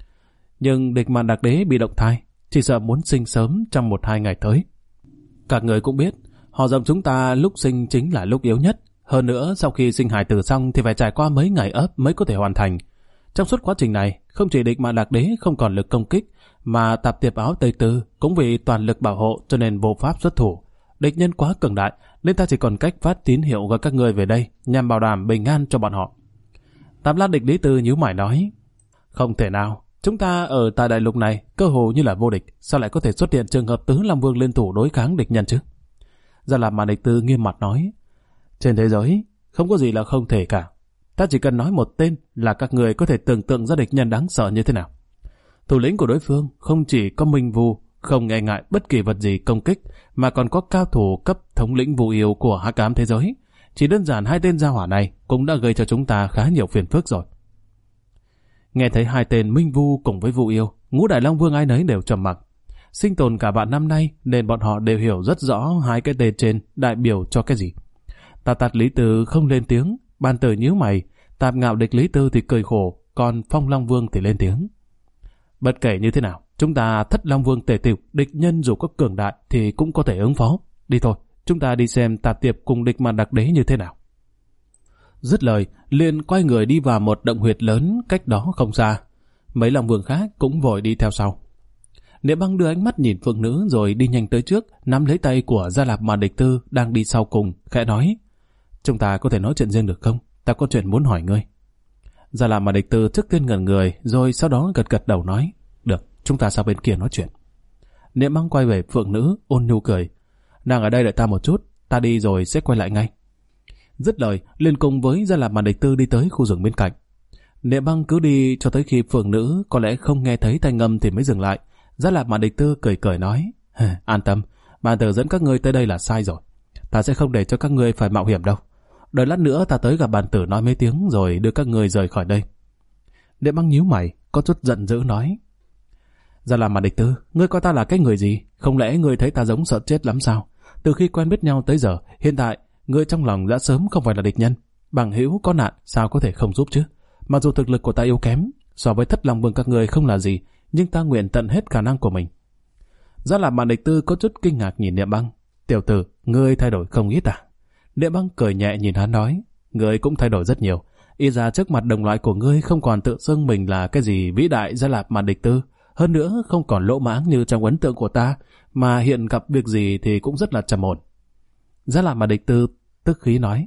Nhưng địch Mạn Đặc Đế bị động thai, chỉ sợ muốn sinh sớm trong 1-2 ngày tới. Các người cũng biết, họ dòng chúng ta lúc sinh chính là lúc yếu nhất. Hơn nữa, sau khi sinh hài tử xong thì phải trải qua mấy ngày ấp mới có thể hoàn thành. Trong suốt quá trình này, không chỉ địch Mạn Đặc Đế không còn lực công kích, mà Tạp Tiệp Áo Tây Tư cũng vì toàn lực bảo hộ cho nên vô pháp xuất thủ. Địch nhân quá cường đại, nên ta chỉ còn cách phát tín hiệu gọi các ngươi về đây nhằm bảo đảm bình an cho bọn họ. Tạp La Địch Lý Tư nhíu mày nói, không thể nào, chúng ta ở tại đại lục này cơ hồ như là vô địch, sao lại có thể xuất hiện trường hợp Tứ Long Vương liên thủ đối kháng địch nhân chứ? Gia Lạp Mà Địch Tư nghiêm mặt nói, trên thế giới không có gì là không thể cả. Ta chỉ cần nói một tên là các người có thể tưởng tượng ra địch nhân đáng sợ như thế nào. Thủ lĩnh của đối phương không chỉ có Minh Vu, không e ngại bất kỳ vật gì công kích, mà còn có cao thủ cấp thống lĩnh Vu Yêu của Hắc Ám thế giới. Chỉ đơn giản 2 tên gia hỏa này cũng đã gây cho chúng ta khá nhiều phiền phức rồi. Nghe thấy 2 tên Minh Vu cùng với Vu Yêu, Ngũ Đại Long Vương ai nấy đều trầm mặc. Sinh tồn cả vạn năm nay nên bọn họ đều hiểu rất rõ 2 cái tên trên đại biểu cho cái gì. Ta Tát Lý Tư không lên tiếng, Bàn Tử nhíu mày, Tạp Ngạo Địch Lý Tư thì cười khổ, còn Phong Long Vương thì lên tiếng. Bất kể như thế nào, chúng ta Thất Long Vương tề tiểu, địch nhân dù có cường đại thì cũng có thể ứng phó. Đi thôi, chúng ta đi xem Tạp Tiệp cùng địch Mạn Đặc Đế như thế nào. Dứt lời, liền quay người đi vào một động huyệt lớn cách đó không xa. Mấy Long Vương khác cũng vội đi theo sau. Niệm Băng đưa ánh mắt nhìn Phượng Nữ rồi đi nhanh tới trước, nắm lấy tay của Gia Lạp Mà Địch Tư đang đi sau cùng, khẽ nói, chúng ta có thể nói chuyện riêng được không? Ta có chuyện muốn hỏi ngươi. Gia Lạp Mà Địch Tư trước tiên ngẩn người, rồi sau đó gật gật đầu nói, được, chúng ta sang bên kia nói chuyện. Niệm Băng quay về Phượng Nữ, ôn nhu cười, nàng ở đây đợi ta một chút, ta đi rồi sẽ quay lại ngay. Dứt lời, liền cùng với Gia Lạp Mà Địch Tư đi tới khu rừng bên cạnh. Niệm Băng cứ đi cho tới khi Phượng Nữ có lẽ không nghe thấy thanh âm thì mới dừng lại. Gia Lạp Mà Địch Tư cười cười nói, an tâm, Bàn Tử dẫn các ngươi tới đây là sai rồi, ta sẽ không để cho các ngươi phải mạo hiểm đâu. Đợi lát nữa ta tới gặp Bàn Tử nói mấy tiếng rồi đưa các ngươi rời khỏi đây. Niệm Băng nhíu mày, có chút giận dữ nói, Gia Lạp Mà Địch Tư, ngươi coi ta là cái người gì? Không lẽ ngươi thấy ta giống sợ chết lắm sao? Từ khi quen biết nhau tới giờ, hiện tại ngươi trong lòng đã sớm không phải là địch nhân. Bằng hữu có nạn sao có thể không giúp chứ? Mặc dù thực lực của ta yếu kém, so với Thất Long Vương các ngươi không là gì, nhưng ta nguyện tận hết khả năng của mình. Gia Lạp Mà Địch Tư có chút kinh ngạc nhìn Niệm Băng, tiểu tử, ngươi thay đổi không ít à? Niệm Băng cười nhẹ nhìn hắn nói, ngươi cũng thay đổi rất nhiều. Y ra trước mặt đồng loại của ngươi không còn tự xưng mình là cái gì vĩ đại Gia Lạp Mà Địch Tư. Hơn nữa không còn lỗ mãng như trong ấn tượng của ta, mà hiện gặp việc gì thì cũng rất là trầm ổn. Gia Lạc Mà Địch Tư tức khí nói: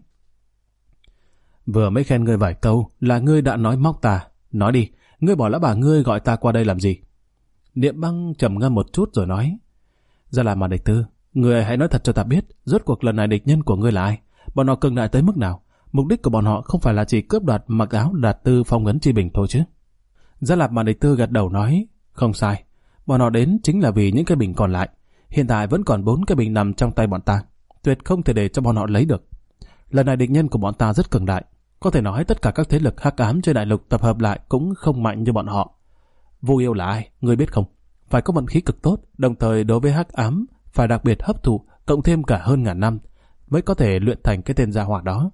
vừa mới khen ngươi vài câu là ngươi đã nói móc ta. Nói đi, ngươi bỏ lão bà ngươi gọi ta qua đây làm gì? Niệm Băng trầm ngâm một chút rồi nói: Gia Lạc Mà Địch Tư, ngươi hãy nói thật cho ta biết, rốt cuộc lần này địch nhân của ngươi là ai? Bọn họ cường đại tới mức nào? Mục đích của bọn họ không phải là chỉ cướp đoạt mặc áo Đạt Tư phong ấn chi bình thôi chứ? Gia Lạc Mà Địch Tư gật đầu nói: không sai, bọn họ đến chính là vì những cái bình còn lại. Hiện tại vẫn còn 4 cái bình nằm trong tay bọn ta, tuyệt không thể để cho bọn họ lấy được. Lần này địch nhân của bọn ta rất cường đại, có thể nói tất cả các thế lực hắc ám trên đại lục tập hợp lại cũng không mạnh như bọn họ. Vu Yêu là ai, ngươi biết không? Phải có vận khí cực tốt, đồng thời đối với hắc ám phải đặc biệt hấp thụ, cộng thêm cả hơn ngàn năm mới có thể luyện thành cái tên gia hỏa đó.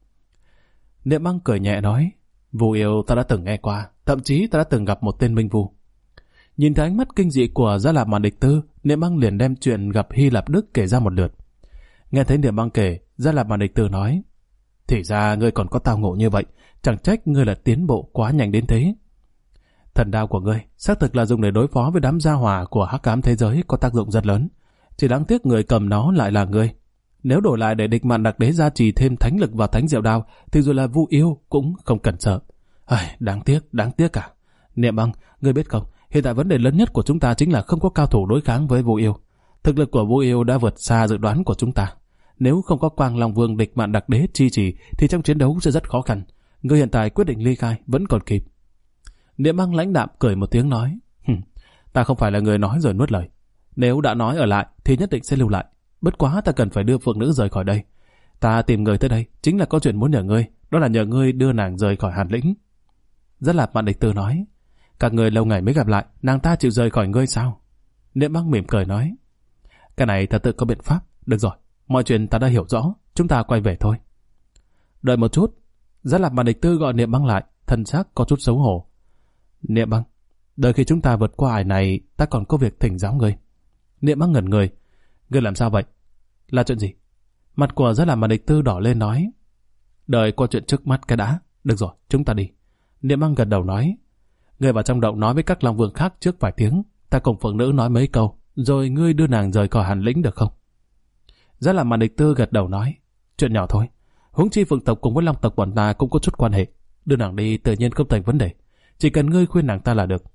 Niệm Băng cười nhẹ nói: Vu Yêu ta đã từng nghe qua, thậm chí ta đã từng gặp một tên minh vu. Nhìn thấy ánh mắt kinh dị của Gia Lạc Mà Địch Tư, Niệm Băng liền đem chuyện gặp Hy Lạp Đức kể ra một lượt. Nghe thấy Niệm Băng kể, Gia Lạc Mà Địch Tư nói: thì ra ngươi còn có tao ngộ như vậy, chẳng trách ngươi là tiến bộ quá nhanh đến thế. Thần đao của ngươi xác thực là dùng để đối phó với đám gia hỏa của hắc ám thế giới, có tác dụng rất lớn. Chỉ đáng tiếc người cầm nó lại là ngươi. Nếu đổi lại để địch Mạn Đặc Đế gia trì thêm thánh lực vào thánh diệu đao, thì dù là Vu Yêu cũng không cần sợ. Đáng tiếc cả. Niệm Băng, ngươi biết không, hiện tại vấn đề lớn nhất của chúng ta chính là không có cao thủ đối kháng với Vu Yêu. Thực lực của Vu Yêu đã vượt xa dự đoán của chúng ta. Nếu không có Quang Long Vương địch Mạn Đặc Đế chi trì thì trong chiến đấu sẽ rất khó khăn. Ngươi hiện tại quyết định ly khai vẫn còn kịp. Niệm Băng lãnh đạm cười một tiếng nói: ta không phải là người nói rồi nuốt lời. Nếu đã nói ở lại thì nhất định sẽ lưu lại. Bất quá ta cần phải đưa Phượng Nữ rời khỏi đây. Ta tìm người tới đây chính là có chuyện muốn nhờ ngươi, đó là nhờ ngươi đưa nàng rời khỏi Hàn Lĩnh. Rất là Mạn Địch Tư nói: các người lâu ngày mới gặp lại, nàng ta chịu rời khỏi ngươi sao? Niệm Băng mỉm cười nói: cái này ta tự có biện pháp. Được rồi, mọi chuyện ta đã hiểu rõ, chúng ta quay về thôi. Đợi một chút. Rất là Mạn Địch Tư gọi Niệm Băng lại, thân xác có chút xấu hổ. Niệm Băng, đợi khi chúng ta vượt qua ải này, ta còn có việc thỉnh giáo ngươi. Niệm Băng ngẩn người: ngươi làm sao vậy? Là chuyện gì? Mặt của Rất là Mạn Địch Tư đỏ lên nói: đợi qua chuyện trước mắt cái đã. Được rồi, chúng ta đi. Niệm Băng gật đầu nói: ngươi vào trong động nói với các Long Vương khác trước vài tiếng, ta cùng Phượng Nữ nói mấy câu, rồi ngươi đưa nàng rời khỏi Hàn Lĩnh được không? Rất là Mạn Địch Tư gật đầu nói: chuyện nhỏ thôi, huống chi Phượng tộc cùng với Long tộc bọn ta cũng có chút quan hệ, đưa nàng đi tự nhiên không thành vấn đề, chỉ cần ngươi khuyên nàng ta là được.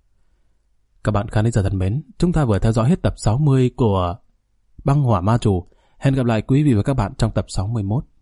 Các bạn khán giả thân mến, chúng ta vừa theo dõi hết tập 60 của Băng Hỏa Ma Chủ. Hẹn gặp lại quý vị và các bạn trong tập 61.